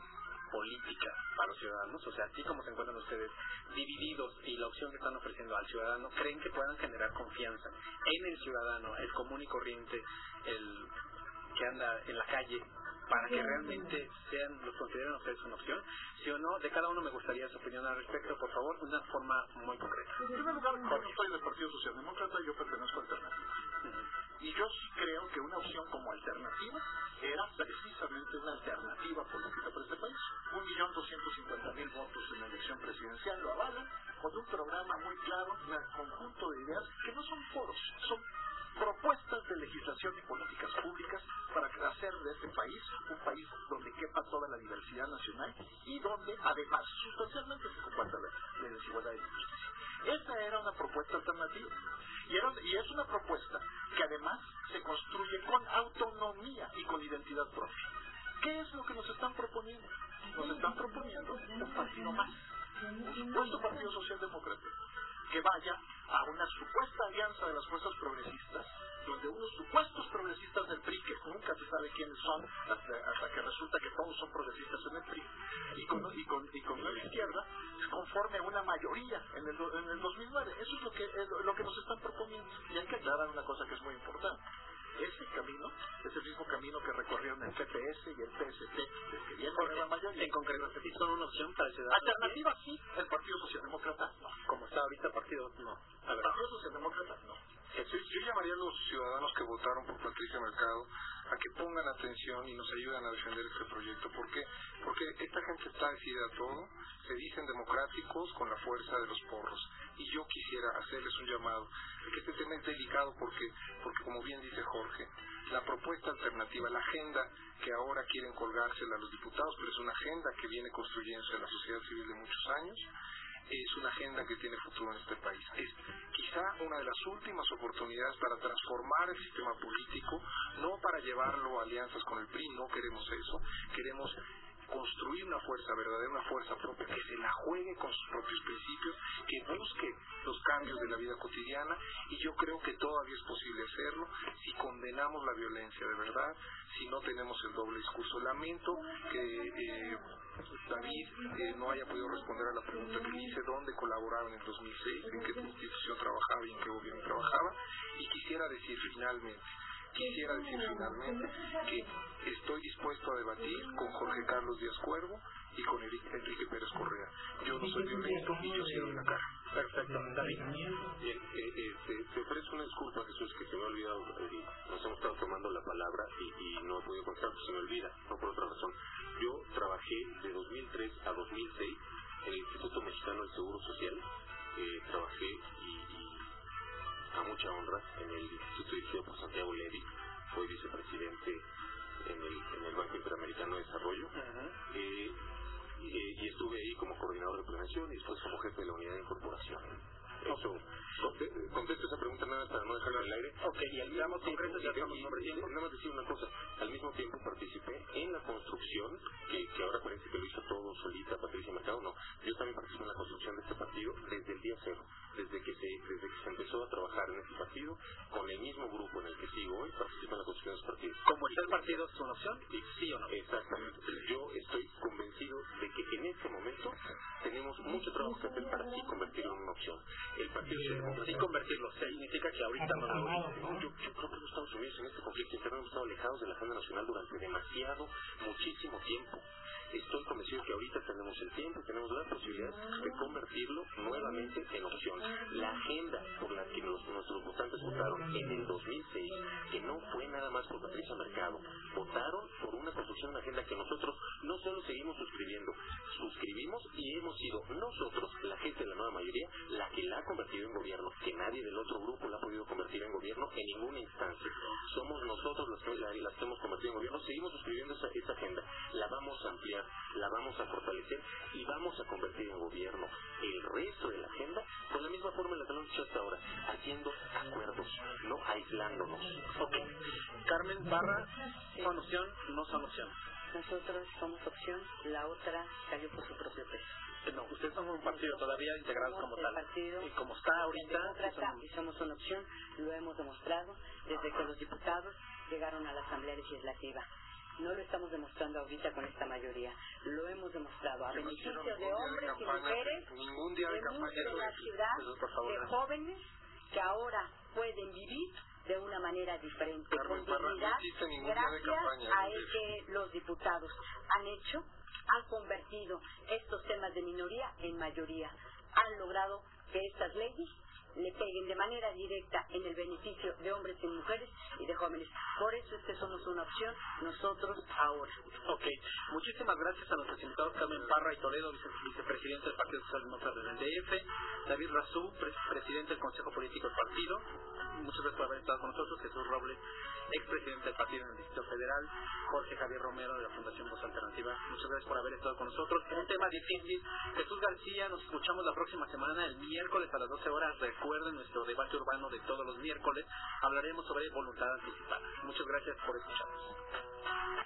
política para los ciudadanos? O sea, así como se encuentran ustedes divididos y la opción que están ofreciendo al ciudadano, ¿creen que puedan generar confianza en el ciudadano, el común y corriente, el que anda en la calle, para que realmente sean, los consideren ustedes una opción? ¿Sí o no? De cada uno me gustaría su opinión al respecto, por favor, de una forma muy concreta. En primer lugar, yo soy del Partido Socialdemócrata y yo pertenezco a Alternativa. Uh-huh. Y yo sí creo que una opción como alternativa era precisamente una alternativa política para este país. Un millón doscientos cincuenta mil votos en la elección presidencial lo avalan, con un programa muy claro, un conjunto de ideas que no son foros, son propuestas de legislación y políticas públicas para hacer de este país un país donde quepa toda la diversidad nacional y donde además sustancialmente se combata la, la desigualdad y la injusticia. Esa era una propuesta alternativa y, era, y es una propuesta que además se construye con autonomía y con identidad propia. ¿Qué es lo que nos están proponiendo? Nos están proponiendo un partido más, un supuesto Partido Socialdemócrata que vaya a una supuesta alianza de las fuerzas progresistas, donde unos supuestos progresistas del P R I, que nunca se sabe quiénes son, hasta, hasta que resulta que todos son progresistas en el P R I, y con, y con, y con la izquierda, se conforme una mayoría en el, en el dos mil nueve. Eso es lo que, es lo que nos están proponiendo. Y hay que aclarar una cosa que es muy importante. Ese camino es el mismo camino que recorrieron el P P S y el P S T, del que viene la mayoría. En concreto, ¿sí son una opción para el ciudadano? Alternativa sí, el Partido Socialdemócrata no. Como está ahorita el partido, no. El Partido Socialdemócrata no. Sí, yo llamaría a los ciudadanos que votaron por Patricia Mercado a que pongan atención y nos ayuden a defender este proyecto. ¿Por qué? Porque esta gente está decidida a todo, se dicen democráticos con la fuerza de los porros. Y yo quisiera hacerles un llamado, que este tema es delicado porque, porque como bien dice Jorge, la propuesta alternativa, la agenda que ahora quieren colgársela a los diputados, pero es una agenda que viene construyéndose en la sociedad civil de muchos años, es una agenda que tiene futuro en este país. Es quizá una de las últimas oportunidades para transformar el sistema político, no para llevarlo a alianzas con el P R I, no queremos eso, queremos construir una fuerza verdadera, una fuerza propia, que se la juegue con sus propios principios, que busque los cambios de la vida cotidiana, y yo creo que todavía es posible hacerlo si condenamos la violencia de verdad, si no tenemos el doble discurso. Lamento que eh, David eh, no haya podido responder a la pregunta que le hice, dónde colaboraba en el dos mil seis, en qué institución trabajaba y en qué gobierno trabajaba, y quisiera decir finalmente, quisiera decir finalmente que estoy dispuesto a debatir con Jorge Carlos Díaz Cuervo y con Enrique Pérez Correa. Yo no soy violento y yo sí doy la cara. Perfecto, David. Bien, eh, eh, te ofrezco una disculpa, Jesús, que se me ha olvidado. Eh, nos hemos estado tomando la palabra y, y no he podido contestar, pues se me olvida, no por otra razón. Yo trabajé de dos mil tres a dos mil seis en el Instituto Mexicano del Seguro Social. Eh, trabajé y, y a mucha honra en el instituto dirigido por Santiago Levy, fui vicepresidente en el, en el Banco Interamericano de Desarrollo. Uh-huh. eh, y, y estuve ahí como coordinador de prevención y después como jefe de la unidad de incorporación. Eso, contesto esa pregunta nada para no dejarla en el aire. Ok, y al mismo tiempo, y, y, y, nada más decir una cosa, al mismo tiempo participé en la construcción, que, que ahora parece que lo hizo todo solita Patricia Mercado, no, yo también participé en la construcción de este partido desde el día cero, desde que se, desde que se empezó a trabajar en este partido, con el mismo grupo en el que sigo hoy, participé en la construcción de este partido. ¿Como está el partido es una opción? ¿Sí o no? Exactamente, yo estoy convencido de que en este momento tenemos mucho trabajo que hacer para sí convertirlo en una opción. El Partido Socialdemócrata. Sí, convertirlo, significa que ahorita no, no, no yo, yo creo que los Estados Unidos en este conflicto interno hemos estado alejados de la agenda nacional durante demasiado, muchísimo tiempo. Estoy convencido que ahorita tenemos el tiempo, tenemos la posibilidad de convertirlo nuevamente en opción. La agenda por la que los, nuestros votantes votaron en el dos mil seis, que no fue nada más por Patricia Mercado, votaron por una construcción de una agenda que nosotros no solo seguimos suscribiendo, suscribimos y hemos sido nosotros, la gente de la nueva mayoría, la que la ha convertido en gobierno, que nadie del otro grupo la ha podido convertir en gobierno en ninguna instancia. Somos nosotros los que la, las que hemos convertido en gobierno, seguimos suscribiendo esa, esa agenda, la vamos a ampliar, la vamos a fortalecer y vamos a convertir en gobierno el resto de la agenda con la misma forma en la que lo hemos hecho hasta ahora, haciendo acuerdos, no aislándonos. Ok. Carmen Barra, ¿son opción? No son opción. Nosotros somos opción, la otra cayó por su propio peso. No, ustedes son un partido todavía integrados somos como tal. Partido, y como está ahorita, sí somos... y somos una opción, lo hemos demostrado desde que los diputados llegaron a la Asamblea Legislativa. No lo estamos demostrando ahorita con esta mayoría. Lo hemos demostrado a Que no beneficio hicieron de ningún día de hombres y campaña, mujeres, ningún día de de, campaña, muchos de eso la es- ciudad, eso, por favor, de gracias. jóvenes que ahora pueden vivir de una manera diferente, Carmen con Parra, no dignidad, existe ningún día de gracias campaña, a es el que los diputados han hecho, han convertido estos temas de minoría en mayoría, han logrado que estas leyes le peguen de manera directa en el beneficio de hombres y mujeres y de jóvenes. Por eso es que somos una opción nosotros ahora. Ok, muchísimas gracias a nuestros invitados Carmen Parra y Toledo, vice vicepresidente del Partido Socialdemócrata del D F, David Razú, pre presidente del Consejo Político del Partido, muchas gracias por haber estado con nosotros, Jesús Robles, expresidente del Partido en el Distrito Federal, Jorge Javier Romero de la Fundación Voz Alternativa, muchas gracias por haber estado con nosotros. Un tema difícil, Jesús García, nos escuchamos la próxima semana, el miércoles a las doce horas, recuerden nuestro debate urbano de todos los miércoles, hablaremos sobre voluntad anticipada. Muchas gracias por escucharnos.